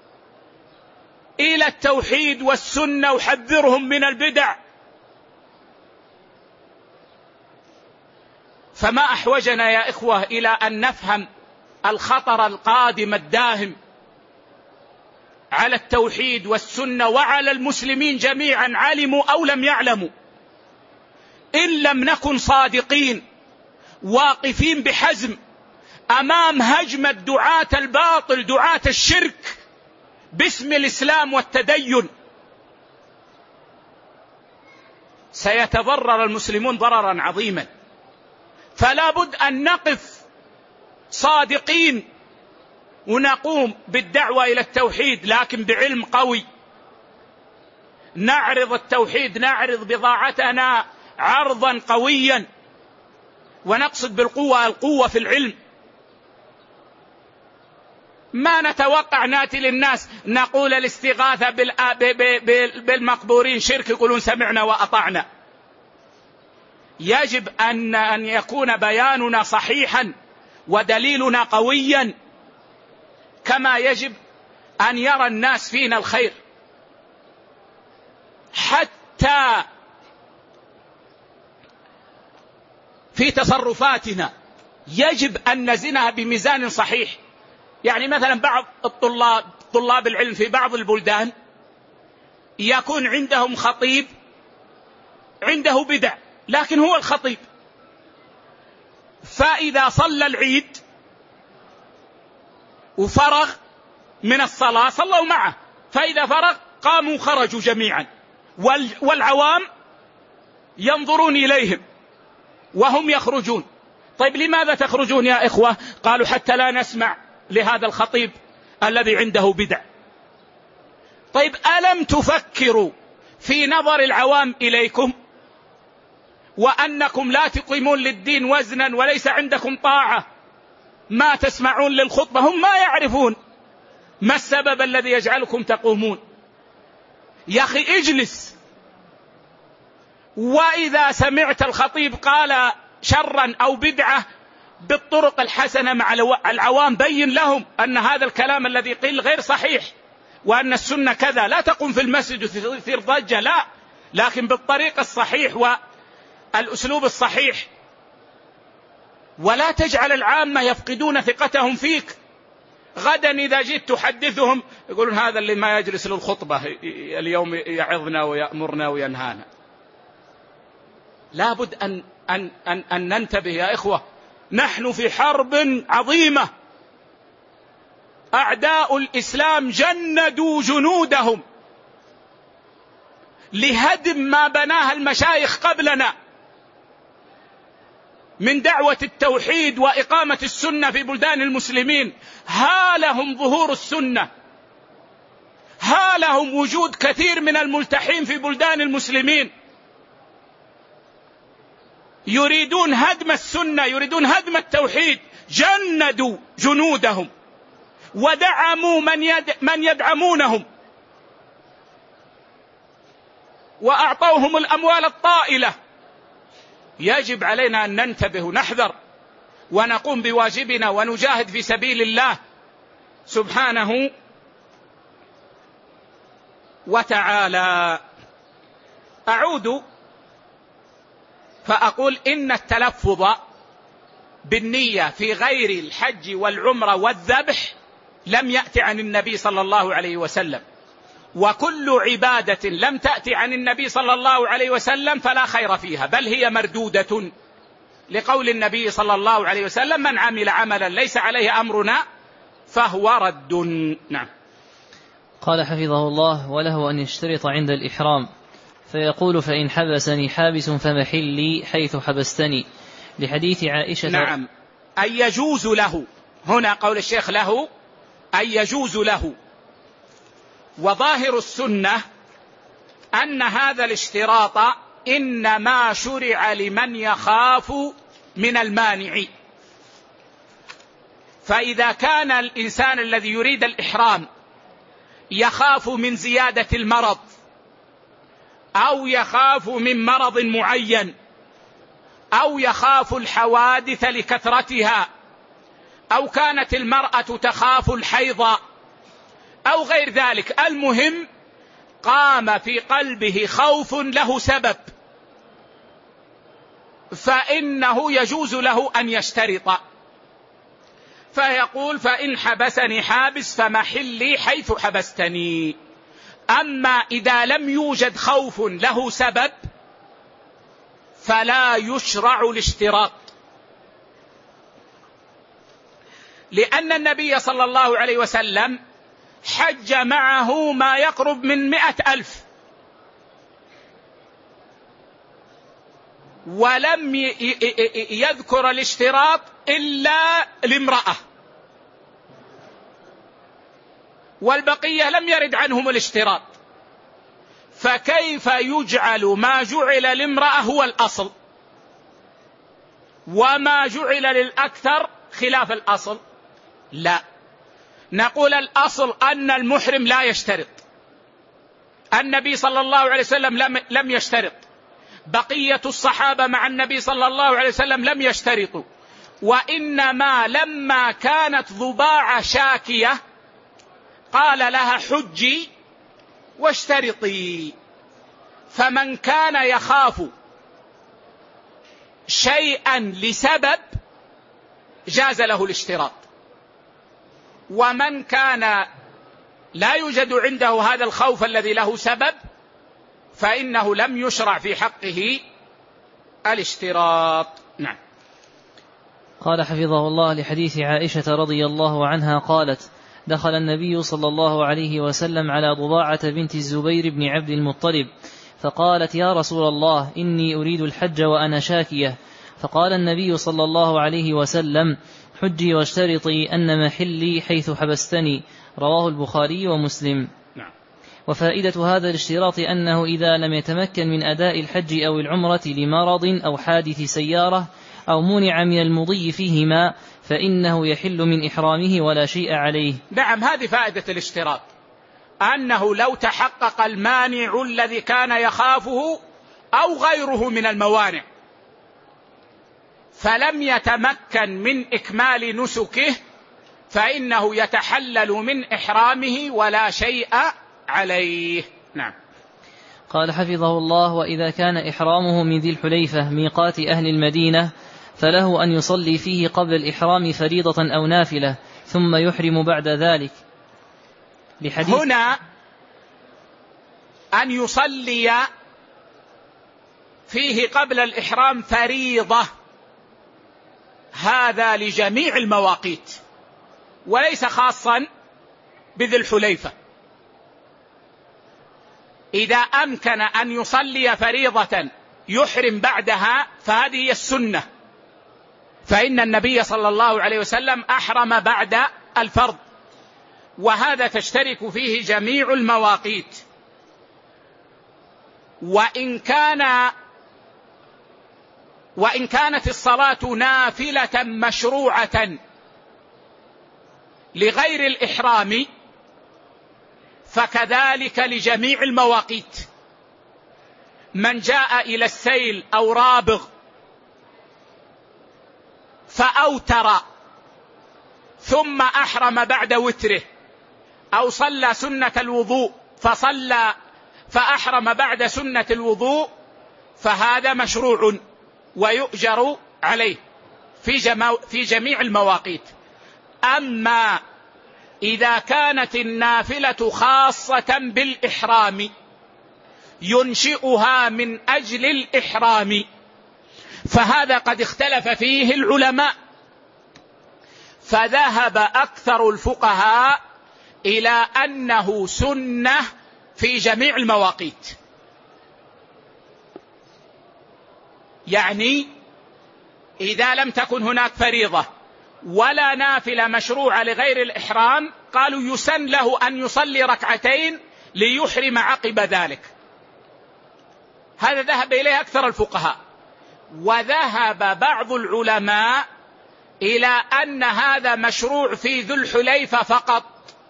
Speaker 1: إلى التوحيد والسنة وحذرهم من البدع. فما أحوجنا يا إخوة إلى أن نفهم الخطر القادم الداهم على التوحيد والسنة وعلى المسلمين جميعا، علموا أو لم يعلموا. إن لم نكن صادقين واقفين بحزم أمام هجمة دعاة الباطل، دعاة الشرك باسم الإسلام والتدين، سيتضرر المسلمون ضررا عظيما. فلا بد أن نقف صادقين ونقوم بالدعوة إلى التوحيد، لكن بعلم قوي. نعرض التوحيد، نعرض بضاعتنا عرضا قويا، ونقصد بالقوة القوة في العلم. ما نتوقع ناتي للناس نقول الاستغاثة بالمقبورين شرك، يقولون سمعنا وأطعنا. يجب أن أن يكون بياننا صحيحا ودليلنا قويا، كما يجب أن يرى الناس فينا الخير. حتى في تصرفاتنا يجب أن نزنها بميزان صحيح. يعني مثلا بعض الطلاب طلاب العلم في بعض البلدان يكون عندهم خطيب عنده بدع، لكن هو الخطيب، فإذا صلى العيد وفرغ من الصلاة صلوا معه، فإذا فرغ قاموا خرجوا جميعا، والعوام ينظرون إليهم وهم يخرجون. طيب لماذا تخرجون يا إخوة؟ قالوا حتى لا نسمع لهذا الخطيب الذي عنده بدع. طيب ألم تفكروا في نظر العوام إليكم وأنكم لا تقيمون للدين وزنا وليس عندكم طاعة، ما تسمعون للخطبة؟ هم ما يعرفون ما السبب الذي يجعلكم تقومون. يا أخي اجلس، وإذا سمعت الخطيب قال شرا أو بدعة بالطرق الحسنة مع العوام بين لهم أن هذا الكلام الذي قيل غير صحيح، وأن السنة كذا. لا تقوم في المسجد وتثير ضجة، لا، لكن بالطريق الصحيح الأسلوب الصحيح، ولا تجعل العامة يفقدون ثقتهم فيك. غدا إذا جئت تحدثهم يقولون هذا اللي ما يجلس للخطبة اليوم يعظنا ويأمرنا وينهانا. لابد أن, أن, أن, أن ننتبه يا إخوة، نحن في حرب عظيمة، أعداء الإسلام جندوا جنودهم لهدم ما بناه المشايخ قبلنا من دعوة التوحيد وإقامة السنة في بلدان المسلمين. هالهم ظهور السنة، هالهم وجود كثير من الملتحين في بلدان المسلمين يريدون هدم السنة، يريدون هدم التوحيد. جندوا جنودهم ودعموا من, يد من يدعمونهم وأعطوهم الأموال الطائلة. يجب علينا أن ننتبه ونحذر ونقوم بواجبنا ونجاهد في سبيل الله سبحانه وتعالى. أعود فأقول إن التلفظ بالنية في غير الحج والعمرة والذبح لم يأتي عن النبي صلى الله عليه وسلم، وكل عبادة لم تأتي عن النبي صلى الله عليه وسلم فلا خير فيها، بل هي مردودة، لقول النبي صلى الله عليه وسلم: من عمل عملا ليس عليه أمرنا فهو رد. نعم.
Speaker 2: قال حفظه الله: وله أن يشترط عند الإحرام فيقول: فإن حبسني حابس فمحلي حيث حبستني، لحديث عائشة.
Speaker 1: نعم، أن يجوز له، هنا قول الشيخ له أن يجوز له. وظاهر السنة أن هذا الاشتراط إنما شرع لمن يخاف من المانع. فإذا كان الإنسان الذي يريد الإحرام يخاف من زيادة المرض أو يخاف من مرض معين أو يخاف الحوادث لكثرتها أو كانت المرأة تخاف الحيض أو غير ذلك، المهم قام في قلبه خوف له سبب، فإنه يجوز له أن يشترط، فيقول: فإن حبسني حابس فمحلي حيث حبستني. أما إذا لم يوجد خوف له سبب فلا يشرع الاشتراط، لأن النبي صلى الله عليه وسلم حج معه ما يقرب من مئة ألف ولم يذكر الاشتراط إلا لامرأة، والبقية لم يرد عنهم الاشتراط، فكيف يجعل ما جعل لامرأة هو الأصل وما جعل للأكثر خلاف الأصل؟ لا، نقول الأصل أن المحرم لا يشترط. النبي صلى الله عليه وسلم لم, لم يشترط، بقية الصحابة مع النبي صلى الله عليه وسلم لم يشترطوا، وإنما لما كانت ضباع شاكية قال لها: حجي واشترطي. فمن كان يخاف شيئا لسبب جاز له الاشتراط، ومن كان لا يوجد عنده هذا الخوف الذي له سبب فإنه لم يشرع في حقه الاشتراط. نعم.
Speaker 2: قال حفظه الله: لحديث عائشة رضي الله عنها قالت: دخل النبي صلى الله عليه وسلم على ضباعة بنت الزبير بن عبد المطلب فقالت: يا رسول الله، إني أريد الحج وأنا شاكية. فقال النبي صلى الله عليه وسلم: حجي واشترطي أن محلي حيث حبستني. رواه البخاري ومسلم.
Speaker 1: نعم.
Speaker 2: وفائدة هذا الاشتراط أنه إذا لم يتمكن من أداء الحج أو العمرة لمرض أو حادث سيارة أو منع من المضي فيهما فإنه يحل من إحرامه ولا شيء عليه.
Speaker 1: نعم، هذه فائدة الاشتراط، أنه لو تحقق المانع الذي كان يخافه أو غيره من الموانع فلم يتمكن من إكمال نسكه فإنه يتحلل من إحرامه ولا شيء عليه. نعم.
Speaker 2: قال حفظه الله: وإذا كان إحرامه من ذي الحليفة ميقات أهل المدينة فله أن يصلي فيه قبل الإحرام فريضة أو نافلة ثم يحرم بعد ذلك.
Speaker 1: هنا أن يصلي فيه قبل الإحرام فريضة، هذا لجميع المواقيت وليس خاصا بذي الحليفة. إذا أمكن أن يصلي فريضة يحرم بعدها فهذه هي السنة، فإن النبي صلى الله عليه وسلم أحرم بعد الفرض، وهذا تشترك فيه جميع المواقيت. وإن كان وإن كانت الصلاة نافلة مشروعة لغير الإحرام فكذلك لجميع المواقيت. من جاء إلى السيل أو رابغ فأوتر ثم أحرم بعد وتره، أو صلى سنة الوضوء فصلى فأحرم بعد سنة الوضوء، فهذا مشروع ويؤجر عليه في, جمو في جميع المواقيت. أما إذا كانت النافلة خاصة بالإحرام ينشئها من أجل الإحرام فهذا قد اختلف فيه العلماء، فذهب أكثر الفقهاء إلى أنه سنة في جميع المواقيت. يعني إذا لم تكن هناك فريضة ولا نافلة مشروعة لغير الإحرام قالوا يسن له أن يصلي ركعتين ليحرم عقب ذلك. هذا ذهب إليه أكثر الفقهاء. وذهب بعض العلماء إلى أن هذا مشروع في ذو الحليفة فقط،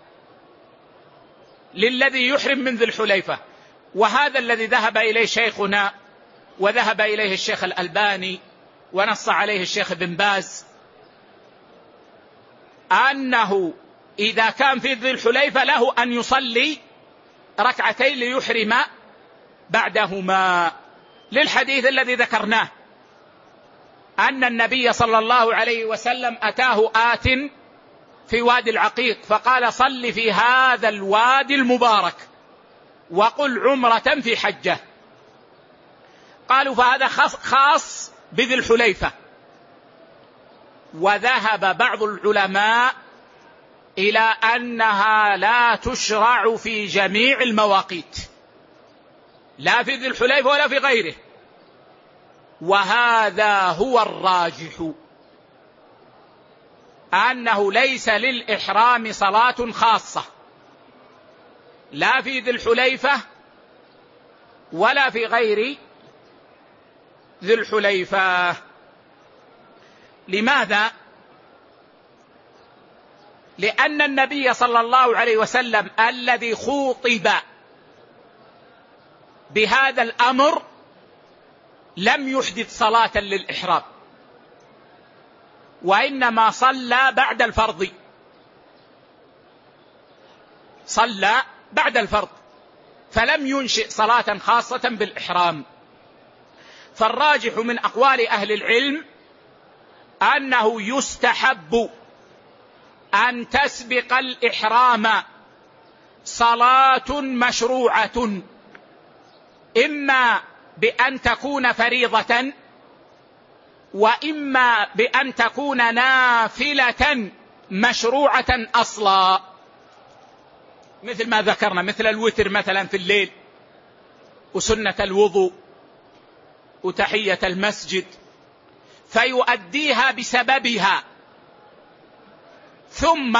Speaker 1: للذي يحرم من ذو الحليفة، وهذا الذي ذهب إليه شيخنا وذهب إليه الشيخ الألباني ونص عليه الشيخ بن باز، أنه إذا كان في ذي الحليفة له أن يصلي ركعتين ليحرم بعدهما، للحديث الذي ذكرناه أن النبي صلى الله عليه وسلم أتاه آت في وادي العقيق فقال: صل في هذا الوادي المبارك وقل عمرة في حجة. قالوا فهذا خاص بذي الحليفة. وذهب بعض العلماء إلى أنها لا تشرع في جميع المواقيت، لا في ذي الحليفة ولا في غيره، وهذا هو الراجح، أنه ليس للإحرام صلاة خاصة لا في ذي الحليفة ولا في غير ذي الحليفة. لماذا؟ لأن النبي صلى الله عليه وسلم الذي خوطب بهذا الأمر لم يحدث صلاة للإحرام، وإنما صلى بعد الفرض، صلى بعد الفرض، فلم ينشئ صلاة خاصة بالإحرام. فالراجح من أقوال أهل العلم أنه يستحب أن تسبق الإحرام صلاة مشروعة، إما بأن تكون فريضة وإما بأن تكون نافلة مشروعة أصلا، مثل ما ذكرنا، مثل الوتر مثلا في الليل، وسنة الوضوء، وتحية المسجد، فيؤديها بسببها ثم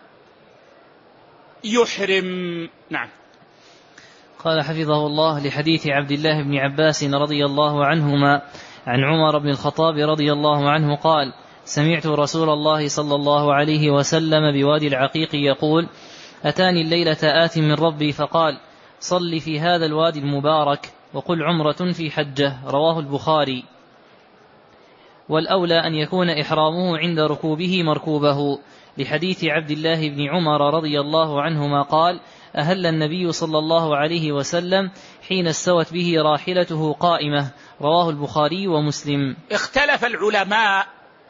Speaker 1: يحرم. نعم.
Speaker 2: قال حفظه الله: لحديث عبد الله بن عباس رضي الله عنهما عن عمر بن الخطاب رضي الله عنه قال: سمعت رسول الله صلى الله عليه وسلم بوادي العقيق يقول: أتاني الليلة آت من ربي فقال: صل في هذا الوادي المبارك وقل عمرة في حجة. رواه البخاري. والأولى أن يكون إحرامه عند ركوبه مركوبه، لحديث عبد الله بن عمر رضي الله عنهما قال: أهل النبي صلى الله عليه وسلم حين استوت به راحلته قائمة. رواه البخاري ومسلم.
Speaker 1: اختلف العلماء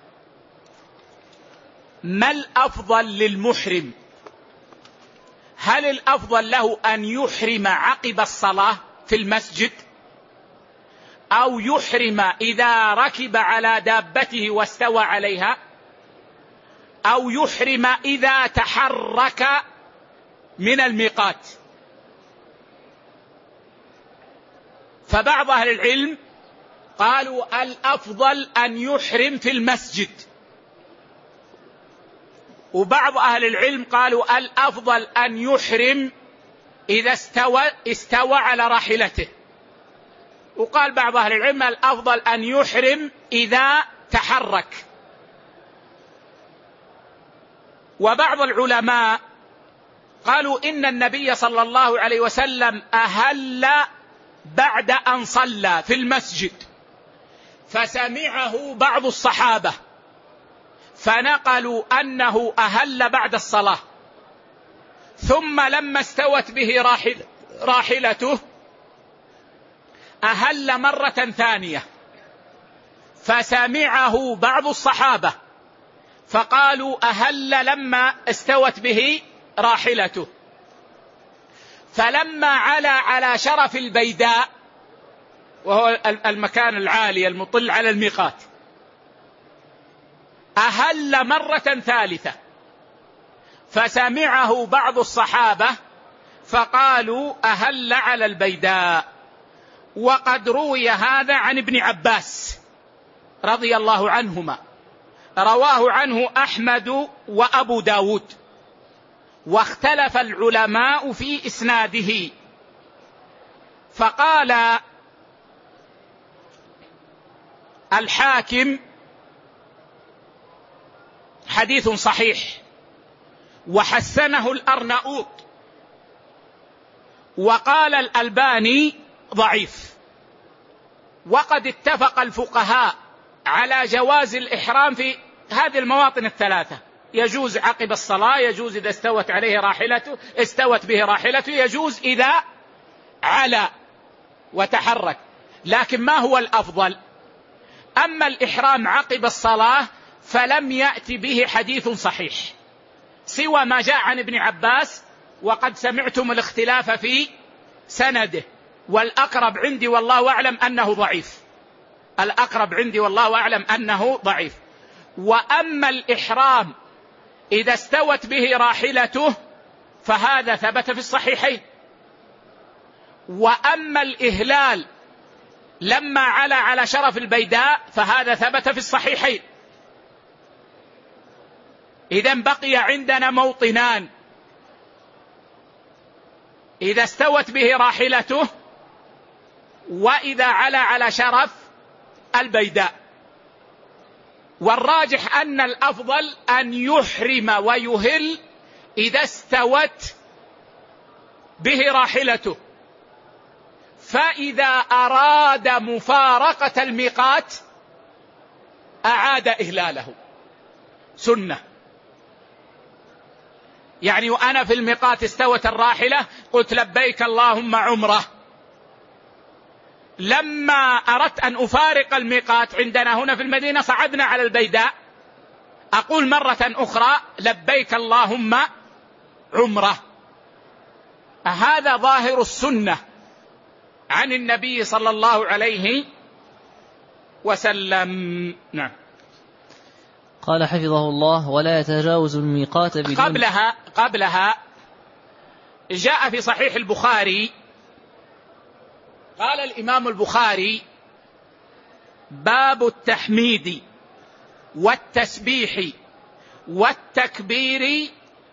Speaker 1: ما الأفضل للمحرم، هل الأفضل له أن يحرم عقب الصلاة في المسجد، أو يحرم إذا ركب على دابته واستوى عليها، أو يحرم إذا تحرك من الميقات؟ فبعض أهل العلم قالوا الأفضل أن يحرم في المسجد، وبعض أهل العلم قالوا الأفضل أن يحرم إذا استوى, استوى على راحلته، وقال بعض أهل العلم الأفضل أن يحرم إذا تحرك. وبعض العلماء قالوا إن النبي صلى الله عليه وسلم أهل بعد أن صلى في المسجد، فسمعه بعض الصحابة فنقلوا أنه أهل بعد الصلاة، ثم لما استوت به راحل راحلته أهل مرة ثانية، فسمعه بعض الصحابة فقالوا أهل لما استوت به راحلته، فلما علا على شرف البيداء وهو المكان العالي المطل على الميقات أهل مرة ثالثة، فسمعه بعض الصحابة فقالوا أهل على البيداء. وقد روي هذا عن ابن عباس رضي الله عنهما، رواه عنه أحمد وأبو داود، واختلف العلماء في إسناده، فقال الحاكم حديث صحيح، وحسنه الأرناؤوط، وقال الألباني ضعيف. وقد اتفق الفقهاء على جواز الإحرام في هذه المواطن الثلاثة، يجوز عقب الصلاة، يجوز إذا استوت عليه راحلته استوت به راحلته، يجوز إذا علا وتحرك. لكن ما هو الأفضل؟ أما الإحرام عقب الصلاة فلم يأتي به حديث صحيح سوى ما جاء عن ابن عباس، وقد سمعتم الاختلاف في سنده، والأقرب عندي والله أعلم أنه ضعيف، الأقرب عندي والله أعلم أنه ضعيف. وأما الإحرام إذا استوت به راحلته فهذا ثبت في الصحيحين، وأما الإهلال لما علا على شرف البيداء فهذا ثبت في الصحيحين. إذن بقي عندنا موطنان، إذا استوت به راحلته وإذا علا على شرف البيداء. والراجح أن الأفضل أن يحرم ويهل إذا استوت به راحلته، فإذا أراد مفارقة الميقات أعاد إهلاله، سنة. يعني وأنا في الميقات استوت الراحلة قلت لبيك اللهم عمره، لما أردت أن أفارق الميقات عندنا هنا في المدينة صعدنا على البيداء، أقول مرة أخرى لبيك اللهم عمره. هذا ظاهر السنة عن النبي صلى الله عليه وسلم. نعم.
Speaker 2: قال حفظه الله: ولا يتجاوز الميقات بدون.
Speaker 1: قبلها قبلها جاء في صحيح البخاري، قال الإمام البخاري: باب التحميد والتسبيح والتكبير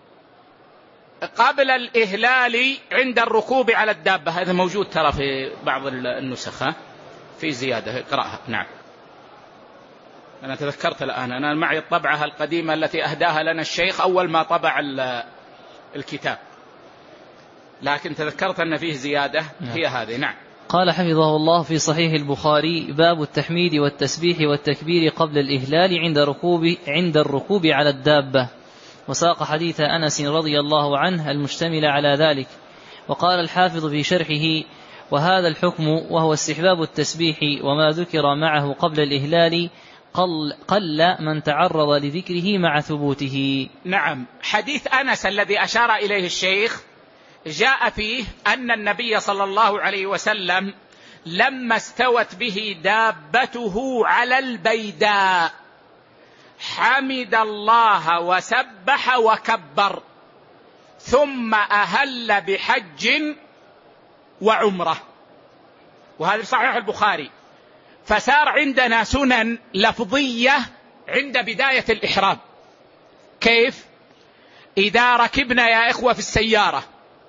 Speaker 1: قبل الإهلال عند الركوب على الدابة. هذا موجود ترى في بعض النسخ، في زيادة اقرأها. نعم، أنا تذكرت الآن، أنا معي الطبعة القديمة التي أهداها لنا الشيخ أول ما طبع الكتاب، لكن تذكرت أن فيه زيادة هي هذه. نعم.
Speaker 2: قال حفظه الله في صحيح البخاري: باب التحميد والتسبيح والتكبير قبل الإهلال عند ركوب عند الركوب على الدابة. وساق حديث أنس رضي الله عنه المشتمل على ذلك. وقال الحافظ في شرحه: وهذا الحكم وهو استحباب التسبيح وما ذكر معه قبل الإهلال قل, قل من تعرض لذكره مع ثبوته.
Speaker 1: نعم، حديث أنس الذي أشار إليه الشيخ جاء فيه أن النبي صلى الله عليه وسلم لما استوت به دابته على البيداء حمد الله وسبح وكبر، ثم أهل بحج وعمرة، وهذا صحيح البخاري. فصار عندنا سنن لفظية عند بداية الإحرام. كيف؟ إذا ركبنا يا إخوة في السيارة،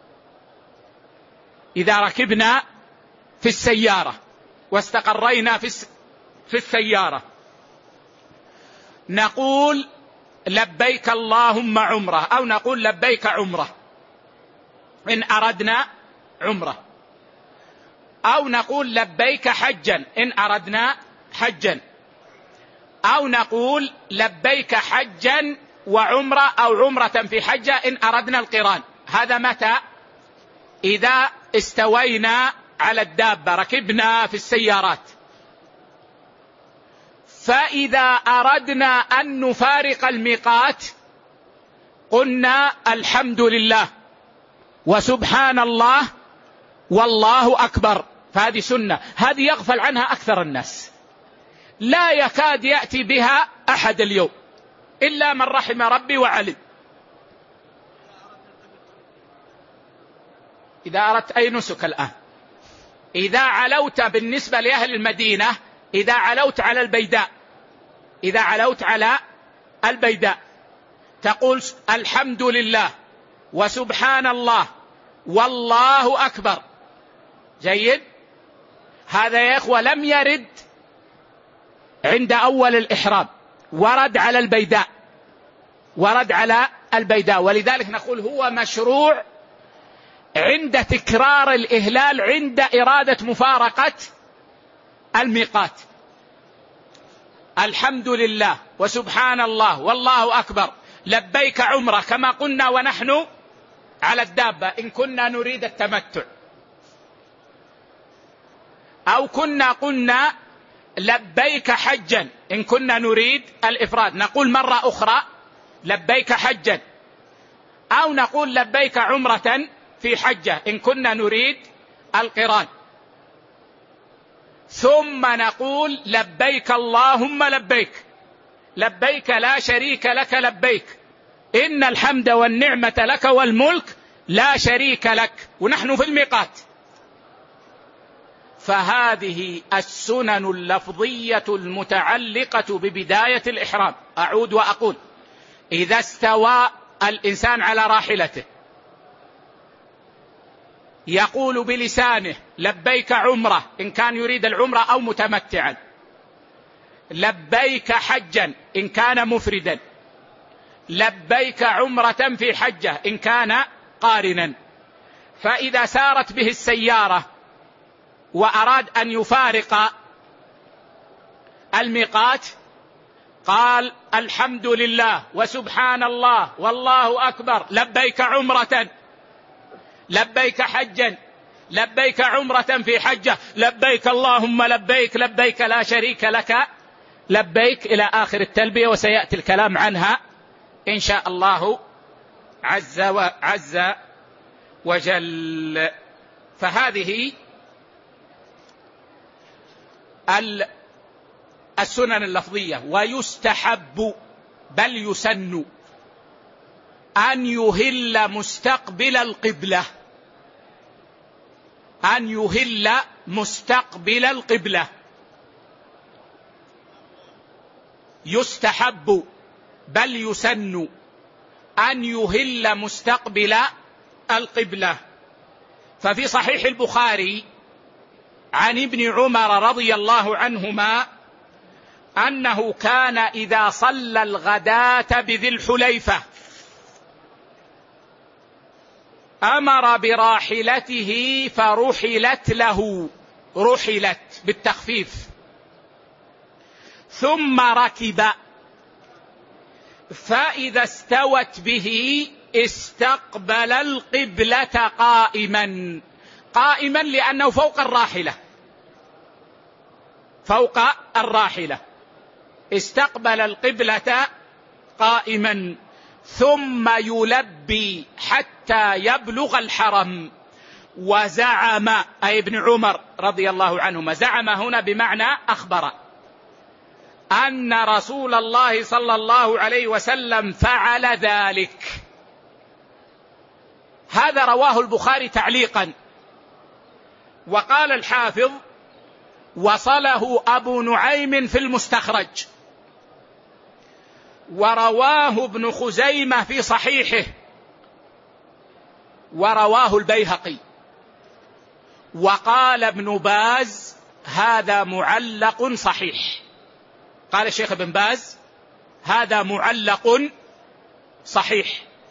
Speaker 1: إذا ركبنا في السيارة واستقرينا في في السيارة نقول لبيك اللهم عمرة، أو نقول لبيك عمرة إن أردنا عمرة، أو نقول لبيك حجا إن أردنا حجا، أو نقول لبيك حجا وعمرة أو عمرة في حجة إن أردنا القران. هذا متى؟ إذا استوينا على الدابة، ركبنا في السيارات. فإذا أردنا أن نفارق الميقات قلنا الحمد لله وسبحان الله والله أكبر. فهذه سنة، هذه يغفل عنها أكثر الناس، لا يكاد يأتي بها أحد اليوم إلا من رحم ربي وعلم. إذا أردت أي نسك الآن، إذا علوت بالنسبة لأهل المدينة، إذا علوت على البيداء، إذا علوت على البيداء تقول الحمد لله وسبحان الله والله أكبر. جيد. هذا يا إخوة لم يرد عند أول الإحرام، ورد على البيداء، ورد على البيداء. ولذلك نقول هو مشروع عند تكرار الإهلال، عند إرادة مفارقة الميقات. الحمد لله وسبحان الله والله أكبر، لبيك عمرة كما قلنا ونحن على الدابة إن كنا نريد التمتع، أو كنا قلنا لبيك حجا إن كنا نريد الإفراد، نقول مرة أخرى لبيك حجا، أو نقول لبيك عمرة في حجة إن كنا نريد القران، ثم نقول لبيك اللهم لبيك، لبيك لا شريك لك لبيك، إن الحمد والنعمة لك والملك لا شريك لك، ونحن في الميقات. فهذه السنن اللفظية المتعلقة ببداية الإحرام. أعود وأقول: إذا استوى الإنسان على راحلته يقول بلسانه لبيك عمرة إن كان يريد العمرة أو متمتعا، لبيك حجا إن كان مفردا، لبيك عمرة في حجة إن كان قارنا. فإذا سارت به السيارة وأراد أن يفارق الميقات قال الحمد لله وسبحان الله والله أكبر، لبيك عمرة، لبيك حجا، لبيك عمرة في حجة، لبيك اللهم لبيك، لبيك لا شريك لك لبيك، إلى آخر التلبية، وسيأتي الكلام عنها إن شاء الله عز وعز وجل. فهذه السنن اللفظية. ويستحب بل يسن أن يهل مستقبل القبلة، أن يهل مستقبل القبلة. يستحب بل يسن أن يهل مستقبل القبلة. ففي صحيح البخاري عن ابن عمر رضي الله عنهما أنه كان إذا صلى الغداة بذي الحليفة أمر براحلته فرحلت له، رحلت بالتخفيف، ثم ركب، فإذا استوت به استقبل القبلة قائما، قائما لأنه فوق الراحلة، فوق الراحلة استقبل القبلة قائما، ثم يلبي حتى يبلغ الحرم. وزعم أي ابن عمر رضي الله عنهما، زعم هنا بمعنى أخبر، أن رسول الله صلى الله عليه وسلم فعل ذلك. هذا رواه البخاري تعليقا. وقال الحافظ: وصله أبو نعيم في المستخرج، ورواه ابن خزيمة في صحيحه، ورواه البيهقي. وقال ابن باز: هذا معلق صحيح. قال الشيخ ابن باز: هذا معلق صحيح.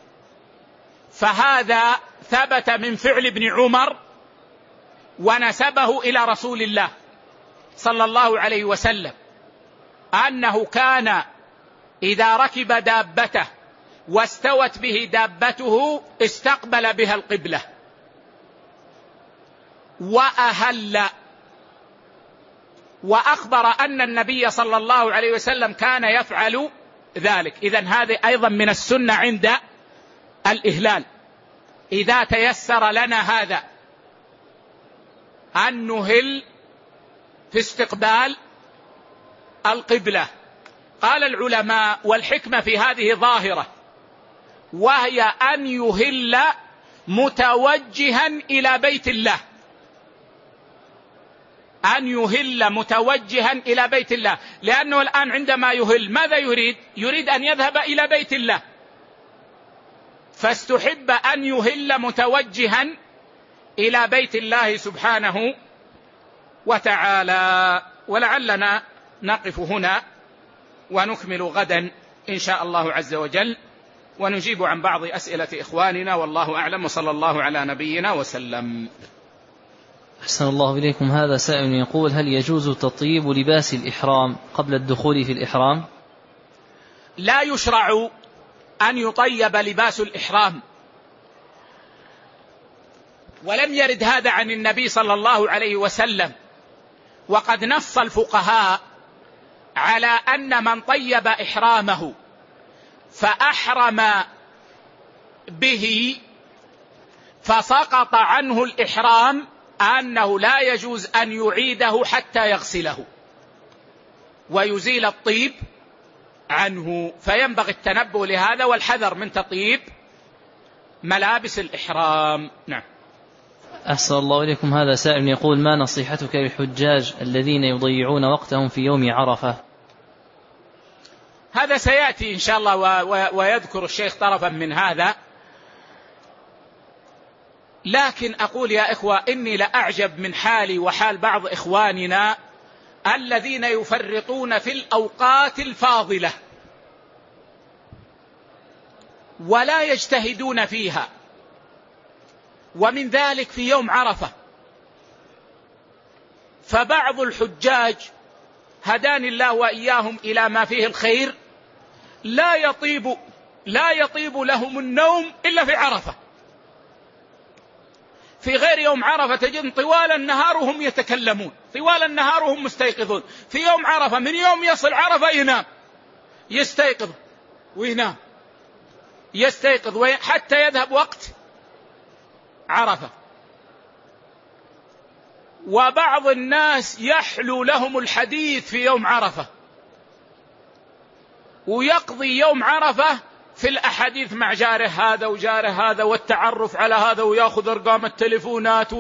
Speaker 1: فهذا ثبت من فعل ابن عمر ونسبه إلى رسول الله صلى الله عليه وسلم، أنه كان إذا ركب دابته واستوت به دابته استقبل بها القبلة وأهل. وأخبر أن النبي صلى الله عليه وسلم كان يفعل ذلك. إذن هذه أيضا من السنة عند الإهلال، إذا تيسر لنا هذا أن نهل في استقبال القبلة. قال العلماء: والحكمة في هذه ظاهرة، وهي أن يهل متوجها إلى بيت الله، أن يهل متوجها إلى بيت الله، لأنه الآن عندما يهل ماذا يريد؟ يريد أن يذهب إلى بيت الله، فاستحب أن يهل متوجها إلى بيت الله سبحانه وتعالى. ولعلنا نقف هنا ونكمل غدا إن شاء الله عز وجل، ونجيب عن بعض أسئلة إخواننا، والله أعلم، وصلى الله على نبينا وسلم.
Speaker 2: أحسن الله إليكم. هذا سائل يقول: هل يجوز تطيب لباس الإحرام قبل الدخول في الإحرام؟
Speaker 1: لا يشرع أن يطيب لباس الإحرام، ولم يرد هذا عن النبي صلى الله عليه وسلم. وقد نص الفقهاء على أن من طيب إحرامه فأحرم به فسقط عنه الإحرام أنه لا يجوز أن يعيده حتى يغسله ويزيل الطيب عنه، فينبغي التنبه لهذا والحذر من تطيب ملابس الإحرام. نعم.
Speaker 2: أحسن الله إليكم. هذا سائل يقول: ما نصيحتك للحجاج الذين يضيعون وقتهم في يوم عرفة؟
Speaker 1: هذا سيأتي إن شاء الله ويذكر الشيخ طرفا من هذا، لكن أقول يا إخوة إني لأعجب من حالي وحال بعض إخواننا الذين يفرطون في الأوقات الفاضلة ولا يجتهدون فيها، ومن ذلك في يوم عرفة. فبعض الحجاج هداني الله وإياهم إلى ما فيه الخير لا يطيب لا يطيب لهم النوم إلا في عرفة. في غير يوم عرفة تجد طوال النهار وهم يتكلمون، طوال النهار وهم مستيقظون. في يوم عرفة من يوم يصل عرفة ينام، يستيقظ وينام، يستيقظ حتى يذهب وقت عرفة. وبعض الناس يحلو لهم الحديث في يوم عرفة ويقضي يوم عرفة في الأحاديث مع جاره هذا وجاره هذا والتعرف على هذا ويأخذ أرقام التليفونات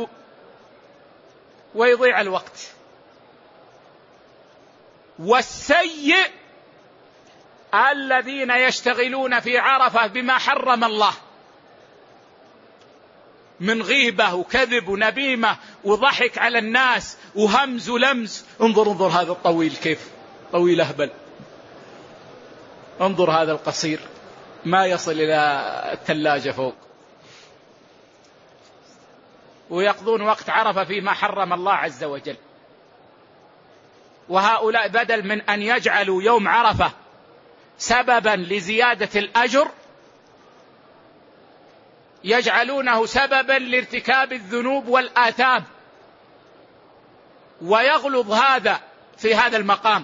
Speaker 1: ويضيع الوقت. والسيء الذين يشتغلون في عرفة بما حرم الله من غيبة وكذب ونبيمة وضحك على الناس وهمز ولمز. انظر انظر هذا الطويل كيف طويل أهبل، انظر هذا القصير ما يصل إلى الثلاجة فوق. ويقضون وقت عرفة فيما حرم الله عز وجل. وهؤلاء بدل من أن يجعلوا يوم عرفة سببا لزيادة الأجر يجعلونه سببا لارتكاب الذنوب والآثام، ويغلظ هذا في هذا المقام.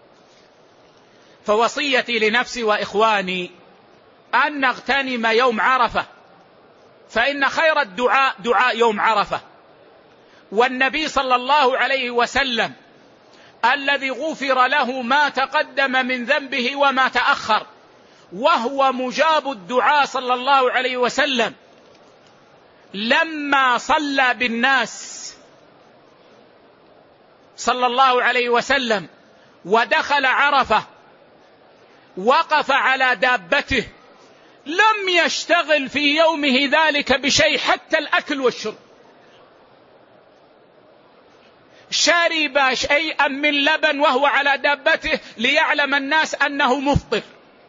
Speaker 1: فوصيتي لنفسي وإخواني أن نغتنم يوم عرفة، فإن خير الدعاء دعاء يوم عرفة. والنبي صلى الله عليه وسلم الذي غفر له ما تقدم من ذنبه وما تأخر، وهو مجاب الدعاء صلى الله عليه وسلم، لما صلى بالناس صلى الله عليه وسلم ودخل عرفة وقف على دابته، لم يشتغل في يومه ذلك بشيء حتى الأكل والشرب، شرب شيئا من لبن وهو على دابته ليعلم الناس أنه مفطر،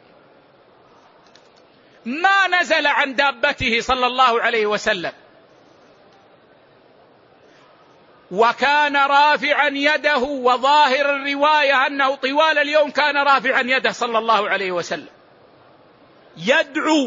Speaker 1: ما نزل عن دابته صلى الله عليه وسلم، وكان رافعا يده، وظاهر الرواية أنه طوال اليوم كان رافعا يده صلى الله عليه وسلم يدعو،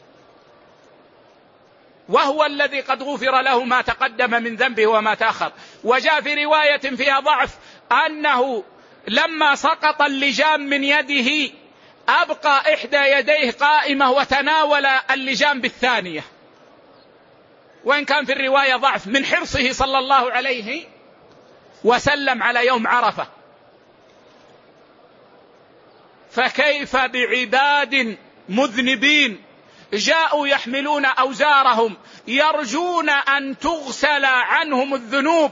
Speaker 1: وهو الذي قد غفر له ما تقدم من ذنبه وما تأخر. وجاء في رواية فيها ضعف أنه لما سقط اللجام من يده أبقى إحدى يديه قائمة وتناول اللجام بالثانية، وإن كان في الرواية ضعف، من حرصه صلى الله عليه وسلم على يوم عرفة. فكيف بعباد مذنبين جاءوا يحملون أوزارهم يرجون أن تغسل عنهم الذنوب،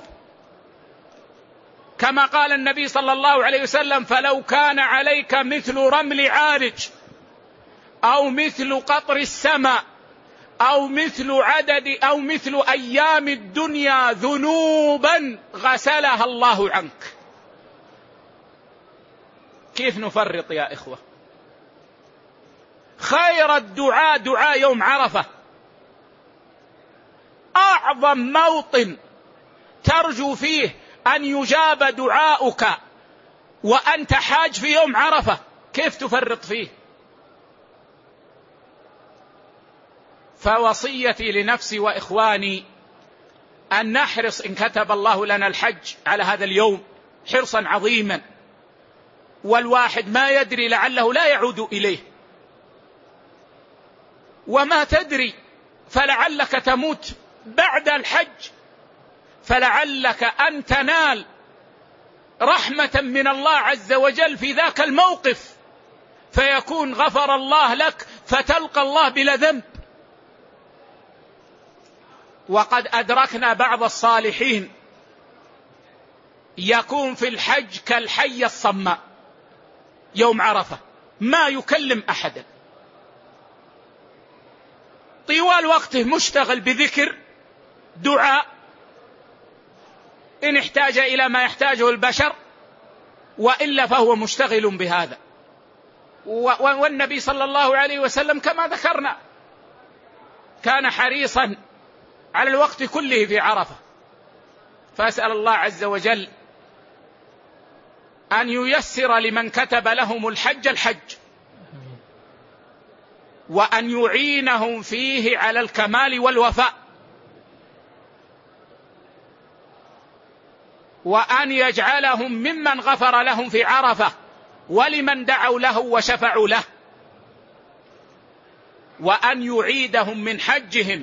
Speaker 1: كما قال النبي صلى الله عليه وسلم: فلو كان عليك مثل رمل عارج أو مثل قطر السماء أو مثل عدد أو مثل أيام الدنيا ذنوبا غسلها الله عنك. كيف نفرط يا إخوة؟ خير الدعاء دعاء يوم عرفة، أعظم موطن ترجو فيه أن يجاب دعاؤك وأنت حاج في يوم عرفة، كيف تفرط فيه؟ فوصيتي لنفسي وإخواني أن نحرص إن كتب الله لنا الحج على هذا اليوم حرصا عظيما، والواحد ما يدري لعله لا يعود إليه، وما تدري فلعلك تموت بعد الحج، فلعلك أن تنال رحمة من الله عز وجل في ذاك الموقف، فيكون غفر الله لك فتلقى الله بلا ذنب. وقد أدركنا بعض الصالحين يكون في الحج كالحية الصماء يوم عرفة، ما يكلم أحدا، طوال وقته مشتغل بذكر دعاء إن احتاج إلى ما يحتاجه البشر، وإلا فهو مشتغل بهذا. والنبي صلى الله عليه وسلم كما ذكرنا كان حريصا على الوقت كله في عرفة. فأسأل الله عز وجل أن ييسر لمن كتب لهم الحج الحج، وأن يعينهم فيه على الكمال والوفاء، وأن يجعلهم ممن غفر لهم في عرفة ولمن دعوا له وشفعوا له، وأن يعيدهم من حجهم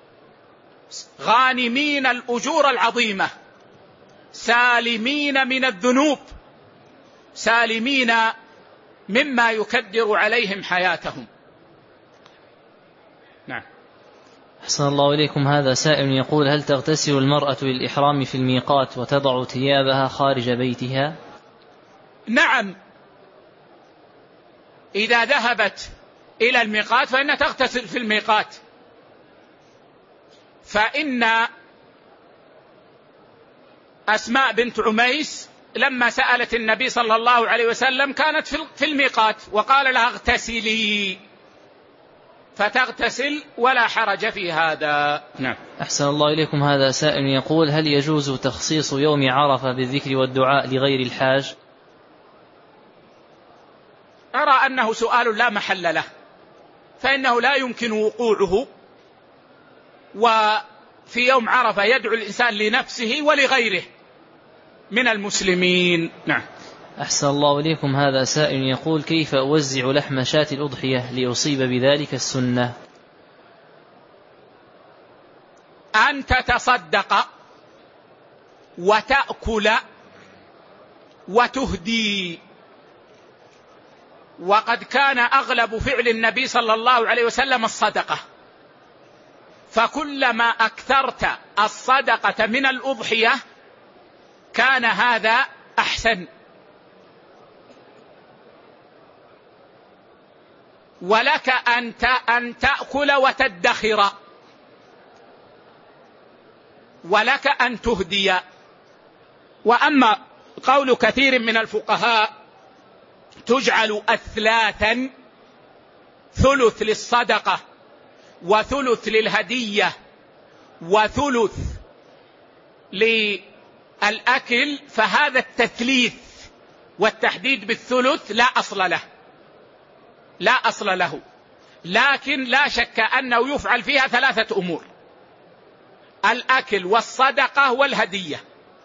Speaker 1: غانمين الأجور العظيمة، سالمين من الذنوب، سالمين مما يكدر عليهم حياتهم. نعم.
Speaker 2: أحسن الله إليكم. هذا سائل يقول: هل تغتسل المرأة للإحرام في الميقات وتضع ثيابها خارج بيتها؟
Speaker 1: نعم، إذا ذهبت إلى الميقات فإنها تغتسل في الميقات، فإن أسماء بنت عميس لما سألت النبي صلى الله عليه وسلم كانت في الميقات وقال لها اغتسلي، فتغتسل ولا حرج في هذا. نعم.
Speaker 2: أحسن الله إليكم. هذا سائل يقول: هل يجوز تخصيص يوم عرفة بالذكر والدعاء لغير الحاج؟
Speaker 1: أرى أنه سؤال لا محل له، فإنه لا يمكن وقوعه، وفي يوم عرفة يدعو الإنسان لنفسه ولغيره من المسلمين. نعم.
Speaker 2: أحسن الله إليكم. هذا سائل يقول: كيف أوزع لحم شاة الأضحية ليصيب بذلك السنة؟
Speaker 1: أن تتصدق وتأكل وتهدي، وقد كان أغلب فعل النبي صلى الله عليه وسلم الصدقة، فكلما أكثرت الصدقة من الأضحية كان هذا أحسن. ولك أن تأكل وتدخر، ولك أن تهدي. وأما قول كثير من الفقهاء تجعل أثلاثا، ثلث للصدقة وثلث للهدية وثلث للأكل، فهذا التثليث والتحديد بالثلث لا أصل له، لا أصل له، لكن لا شك أنه يفعل فيها ثلاثة أمور: الأكل والصدقة والهدية.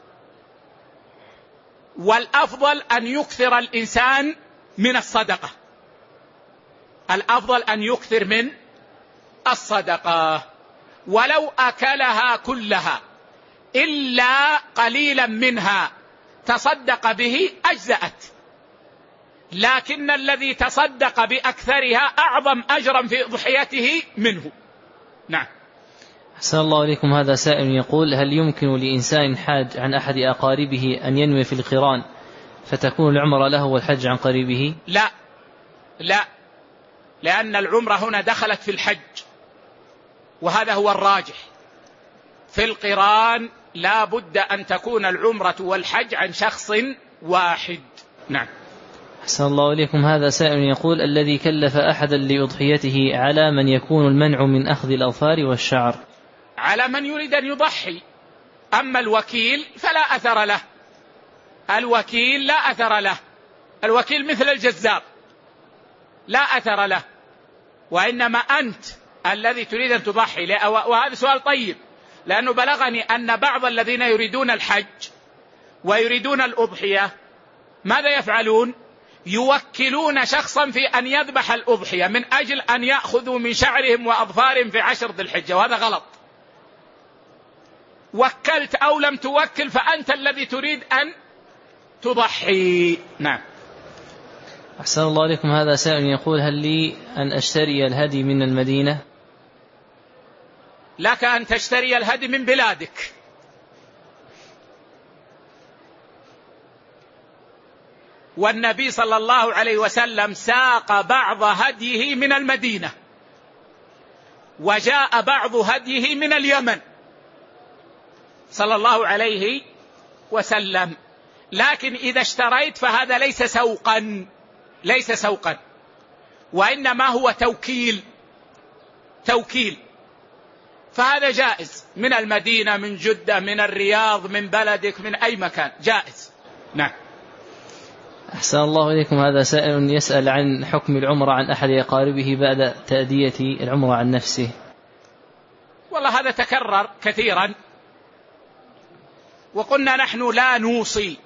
Speaker 1: والأفضل أن يكثر الإنسان من الصدقة، الأفضل أن يكثر من الصدقة، ولو أكلها كلها إلا قليلا منها تصدق به أجزأت، لكن الذي تصدق بأكثرها أعظم أجرا في ضحيته منه. نعم.
Speaker 2: أحسن الله إليكم. هذا سائل يقول: هل يمكن لإنسان حاج عن أحد أقاربه أن ينوي في القران فتكون العمرة له والحج عن قريبه؟
Speaker 1: لا لا، لأن العمرة هنا دخلت في الحج، وهذا هو الراجح. في القران لا بد أن تكون العمرة والحج عن شخص واحد. نعم.
Speaker 2: أحسن الله إليكم. هذا سائل يقول: الذي كلف أحدا لأضحيته على من يكون المنع من أخذ الأظفار والشعر؟
Speaker 1: على من يريد أن يضحي، أما الوكيل فلا أثر له، الوكيل لا أثر له، الوكيل مثل الجزار لا أثر له، وإنما أنت الذي تريد أن تضحي. وهذا سؤال طيب، لأنه بلغني أن بعض الذين يريدون الحج ويريدون الأضحية ماذا يفعلون؟ يوكلون شخصا في أن يذبح الأضحية من أجل أن يأخذوا من شعرهم وأظفارهم في عشر ذي الحجة، وهذا غلط. وكلت أو لم توكل فأنت الذي تريد أن تضحي. نعم.
Speaker 2: أحسن الله عليكم. هذا سائل يقول: هل لي أن أشتري الهدي من المدينة؟
Speaker 1: لك أن تشتري الهدي من بلادك، والنبي صلى الله عليه وسلم ساق بعض هديه من المدينة، وجاء بعض هديه من اليمن صلى الله عليه وسلم. لكن إذا اشتريت فهذا ليس سوقا، ليس سوقا، وإنما هو توكيل، توكيل، فهذا جائز من المدينة، من جدة، من الرياض، من بلدك، من أي مكان جائز. نعم.
Speaker 2: أحسن الله إليكم. هذا سائل يسأل عن حكم العمرة عن أحد أقاربه بعد تأدية العمرة عن نفسه.
Speaker 1: والله هذا تكرر كثيرا، وقلنا نحن لا نوصي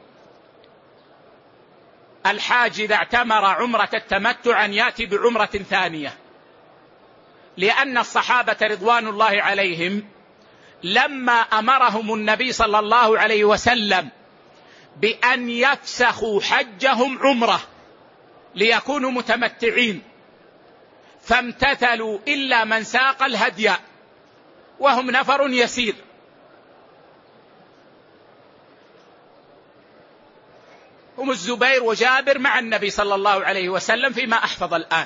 Speaker 1: الحاج إذا اعتمر عمرة التمتع أن يأتي بعمرة ثانية، لأن الصحابة رضوان الله عليهم لما أمرهم النبي صلى الله عليه وسلم بأن يفسخوا حجهم عمرة ليكونوا متمتعين فامتثلوا إلا من ساق الهدي، وهم نفر يسير، هم الزبير وجابر مع النبي صلى الله عليه وسلم فيما أحفظ الآن.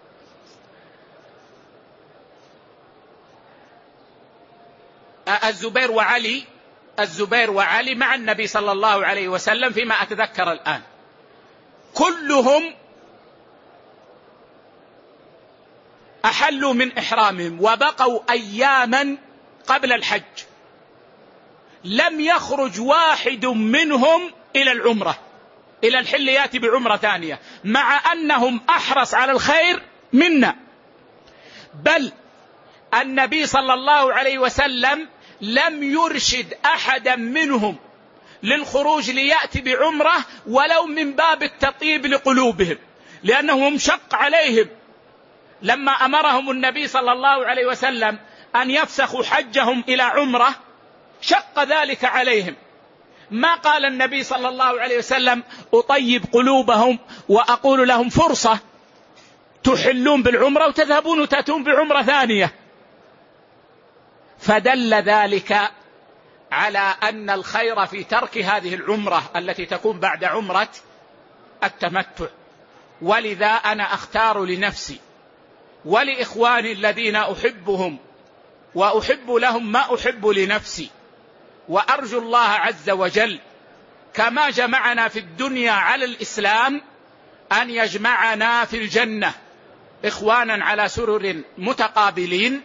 Speaker 1: الزبير وعلي الزبير وعلي مع النبي صلى الله عليه وسلم فيما أتذكر الآن، كلهم أحلوا من إحرامهم وبقوا أياما قبل الحج، لم يخرج واحد منهم إلى العمرة، إلى الحل يأتي بعمرة ثانية، مع أنهم أحرص على الخير منا. بل النبي صلى الله عليه وسلم لم يرشد أحدا منهم للخروج ليأتي بعمرة ولو من باب التطيب لقلوبهم، لأنهم شق عليهم لما أمرهم النبي صلى الله عليه وسلم أن يفسخوا حجهم إلى عمرة، شق ذلك عليهم. ما قال النبي صلى الله عليه وسلم أطيب قلوبهم وأقول لهم فرصة تحلون بالعمرة وتذهبون وتأتون بعمرة ثانية. فدل ذلك على أن الخير في ترك هذه العمرة التي تكون بعد عمرة التمتع. ولذا أنا أختار لنفسي ولإخواني الذين أحبهم وأحب لهم ما أحب لنفسي، وأرجو الله عز وجل كما جمعنا في الدنيا على الإسلام أن يجمعنا في الجنة إخوانا على سرر متقابلين.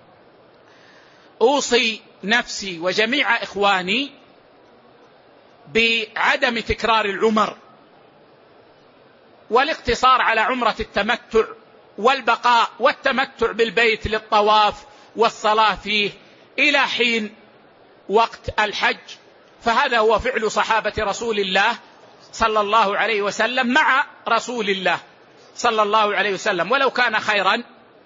Speaker 1: أوصي نفسي وجميع إخواني بعدم تكرار العمر والاقتصار على عمرة التمتع والبقاء والتمتع بالبيت للطواف والصلاة فيه إلى حين وقت الحج، فهذا هو فعل صحابة رسول الله صلى الله عليه وسلم مع رسول الله صلى الله عليه وسلم، ولو كان خيرا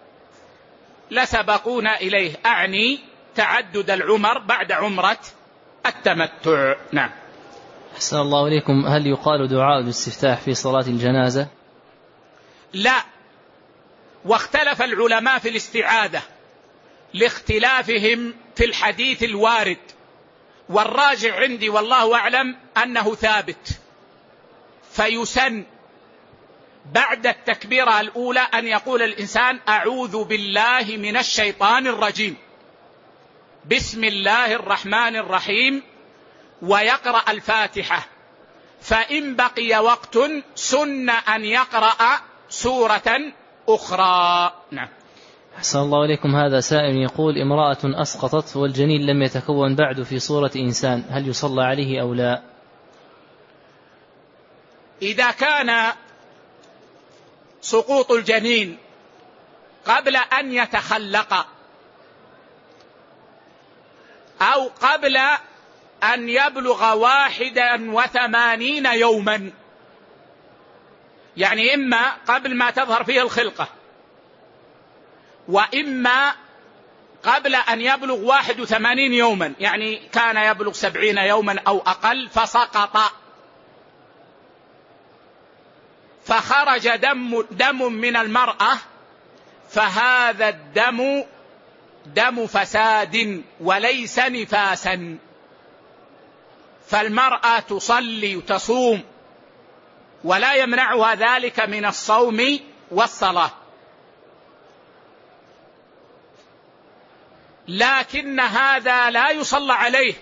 Speaker 1: لسبقونا إليه، أعني تعدد العمر بعد عمرة التمتع. نعم.
Speaker 2: أحسن الله إليكم. هل يقال دعاء الاستفتاح في صلاة الجنازة؟
Speaker 1: لا، واختلف العلماء في الاستعاذة لاختلافهم في الحديث الوارد، والراجع عندي والله أعلم أنه ثابت. فيسن بعد التكبيرة الأولى أن يقول الإنسان أعوذ بالله من الشيطان الرجيم، بسم الله الرحمن الرحيم، ويقرأ الفاتحة. فإن بقي وقت سن أن يقرأ سورة أخرى. نعم.
Speaker 2: أحسن الله إليكم. هذا سائل يقول امرأة أسقطت والجنين لم يتكون بعد في صورة إنسان، هل يصلى عليه أو لا؟
Speaker 1: إذا كان سقوط الجنين قبل أن يتخلق أو قبل أن يبلغ واحدا وثمانين يوما، يعني إما قبل ما تظهر فيه الخلقة وإما قبل أن يبلغ واحد وثمانين يوما، يعني كان يبلغ سبعين يوما أو أقل فسقط، فخرج دم, دم من المرأة، فهذا الدم دم فساد وليس نفاسا، فالمرأة تصلي وتصوم ولا يمنعها ذلك من الصوم والصلاة، لكن هذا لا يصلى عليه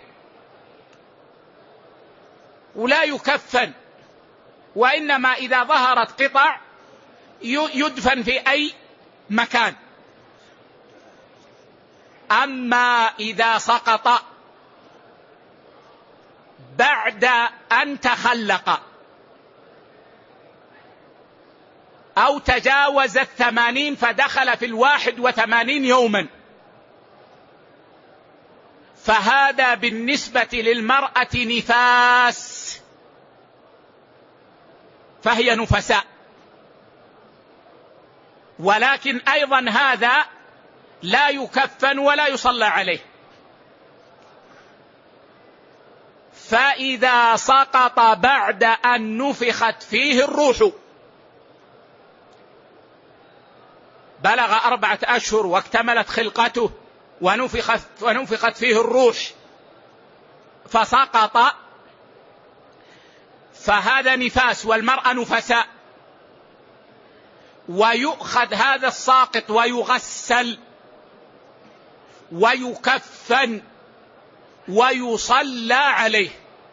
Speaker 1: ولا يكفن، وإنما إذا ظهرت قطع يدفن في أي مكان. أما إذا سقط بعد أن تخلق أو تجاوز الثمانين فدخل في الواحد وثمانين يوما، فهذا بالنسبة للمرأة نفاس، فهي نفساء، ولكن أيضا هذا لا يكفن ولا يصلى عليه. فإذا سقط بعد أن نفخت فيه الروح، بلغ أربعة أشهر واكتملت خلقته ونفخت, ونفخت فيه الروح فسقط، فهذا نفاس والمرأة نفساء، ويؤخذ هذا الساقط ويغسل ويكفن ويصلى عليه.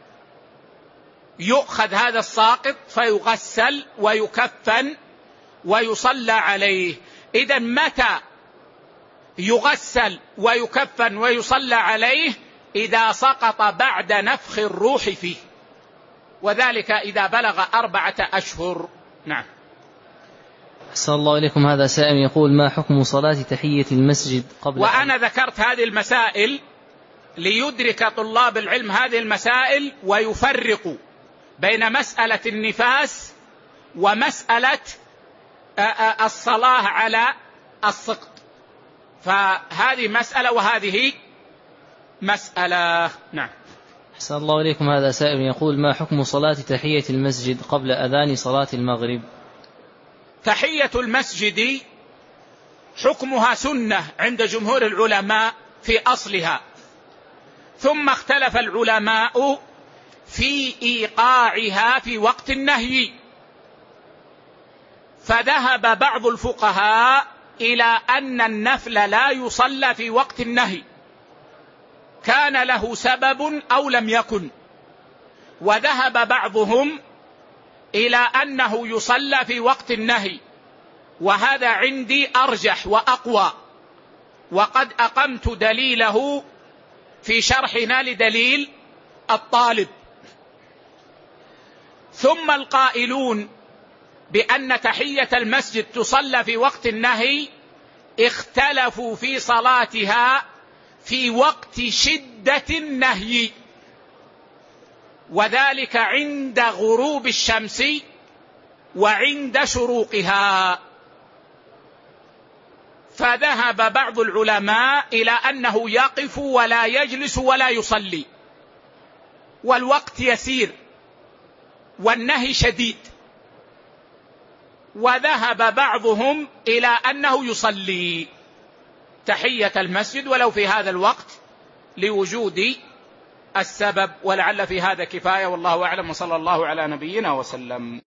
Speaker 1: يؤخذ هذا الساقط فيغسل ويكفن ويصلى عليه. إذن متى يغسل ويكفن ويصلى عليه؟ إذا سقط بعد نفخ الروح فيه، وذلك إذا بلغ أربعة أشهر. نعم.
Speaker 2: أحسن الله إليكم. هذا سائل يقول: ما حكم صلاة تحية المسجد قبل؟
Speaker 1: وأنا ذكرت هذه المسائل ليدرك طلاب العلم هذه المسائل ويفرقوا بين مسألة النفاس ومسألة الصلاة على السقط، فهذه مسألة وهذه مسألة. نعم.
Speaker 2: أحسن الله إليكم. هذا سائل يقول: ما حكم صلاة تحية المسجد قبل أذان صلاة المغرب؟
Speaker 1: تحية المسجد حكمها سنة عند جمهور العلماء في أصلها، ثم اختلف العلماء في إيقاعها في وقت النهي، فذهب بعض الفقهاء إلى أن النفل لا يصلى في وقت النهي كان له سبب أو لم يكن، وذهب بعضهم إلى أنه يصلى في وقت النهي، وهذا عندي أرجح وأقوى، وقد أقمت دليله في شرحنا لدليل الطالب. ثم القائلون بأن تحية المسجد تصلى في وقت النهي اختلفوا في صلاتها في وقت شدة النهي، وذلك عند غروب الشمس وعند شروقها. فذهب بعض العلماء إلى أنه يقف ولا يجلس ولا يصلي، والوقت يسير والنهي شديد، وذهب بعضهم إلى أنه يصلي تحية المسجد ولو في هذا الوقت لوجود السبب، ولعل في هذا كفاية، والله أعلم، وصلى الله على نبينا وسلم.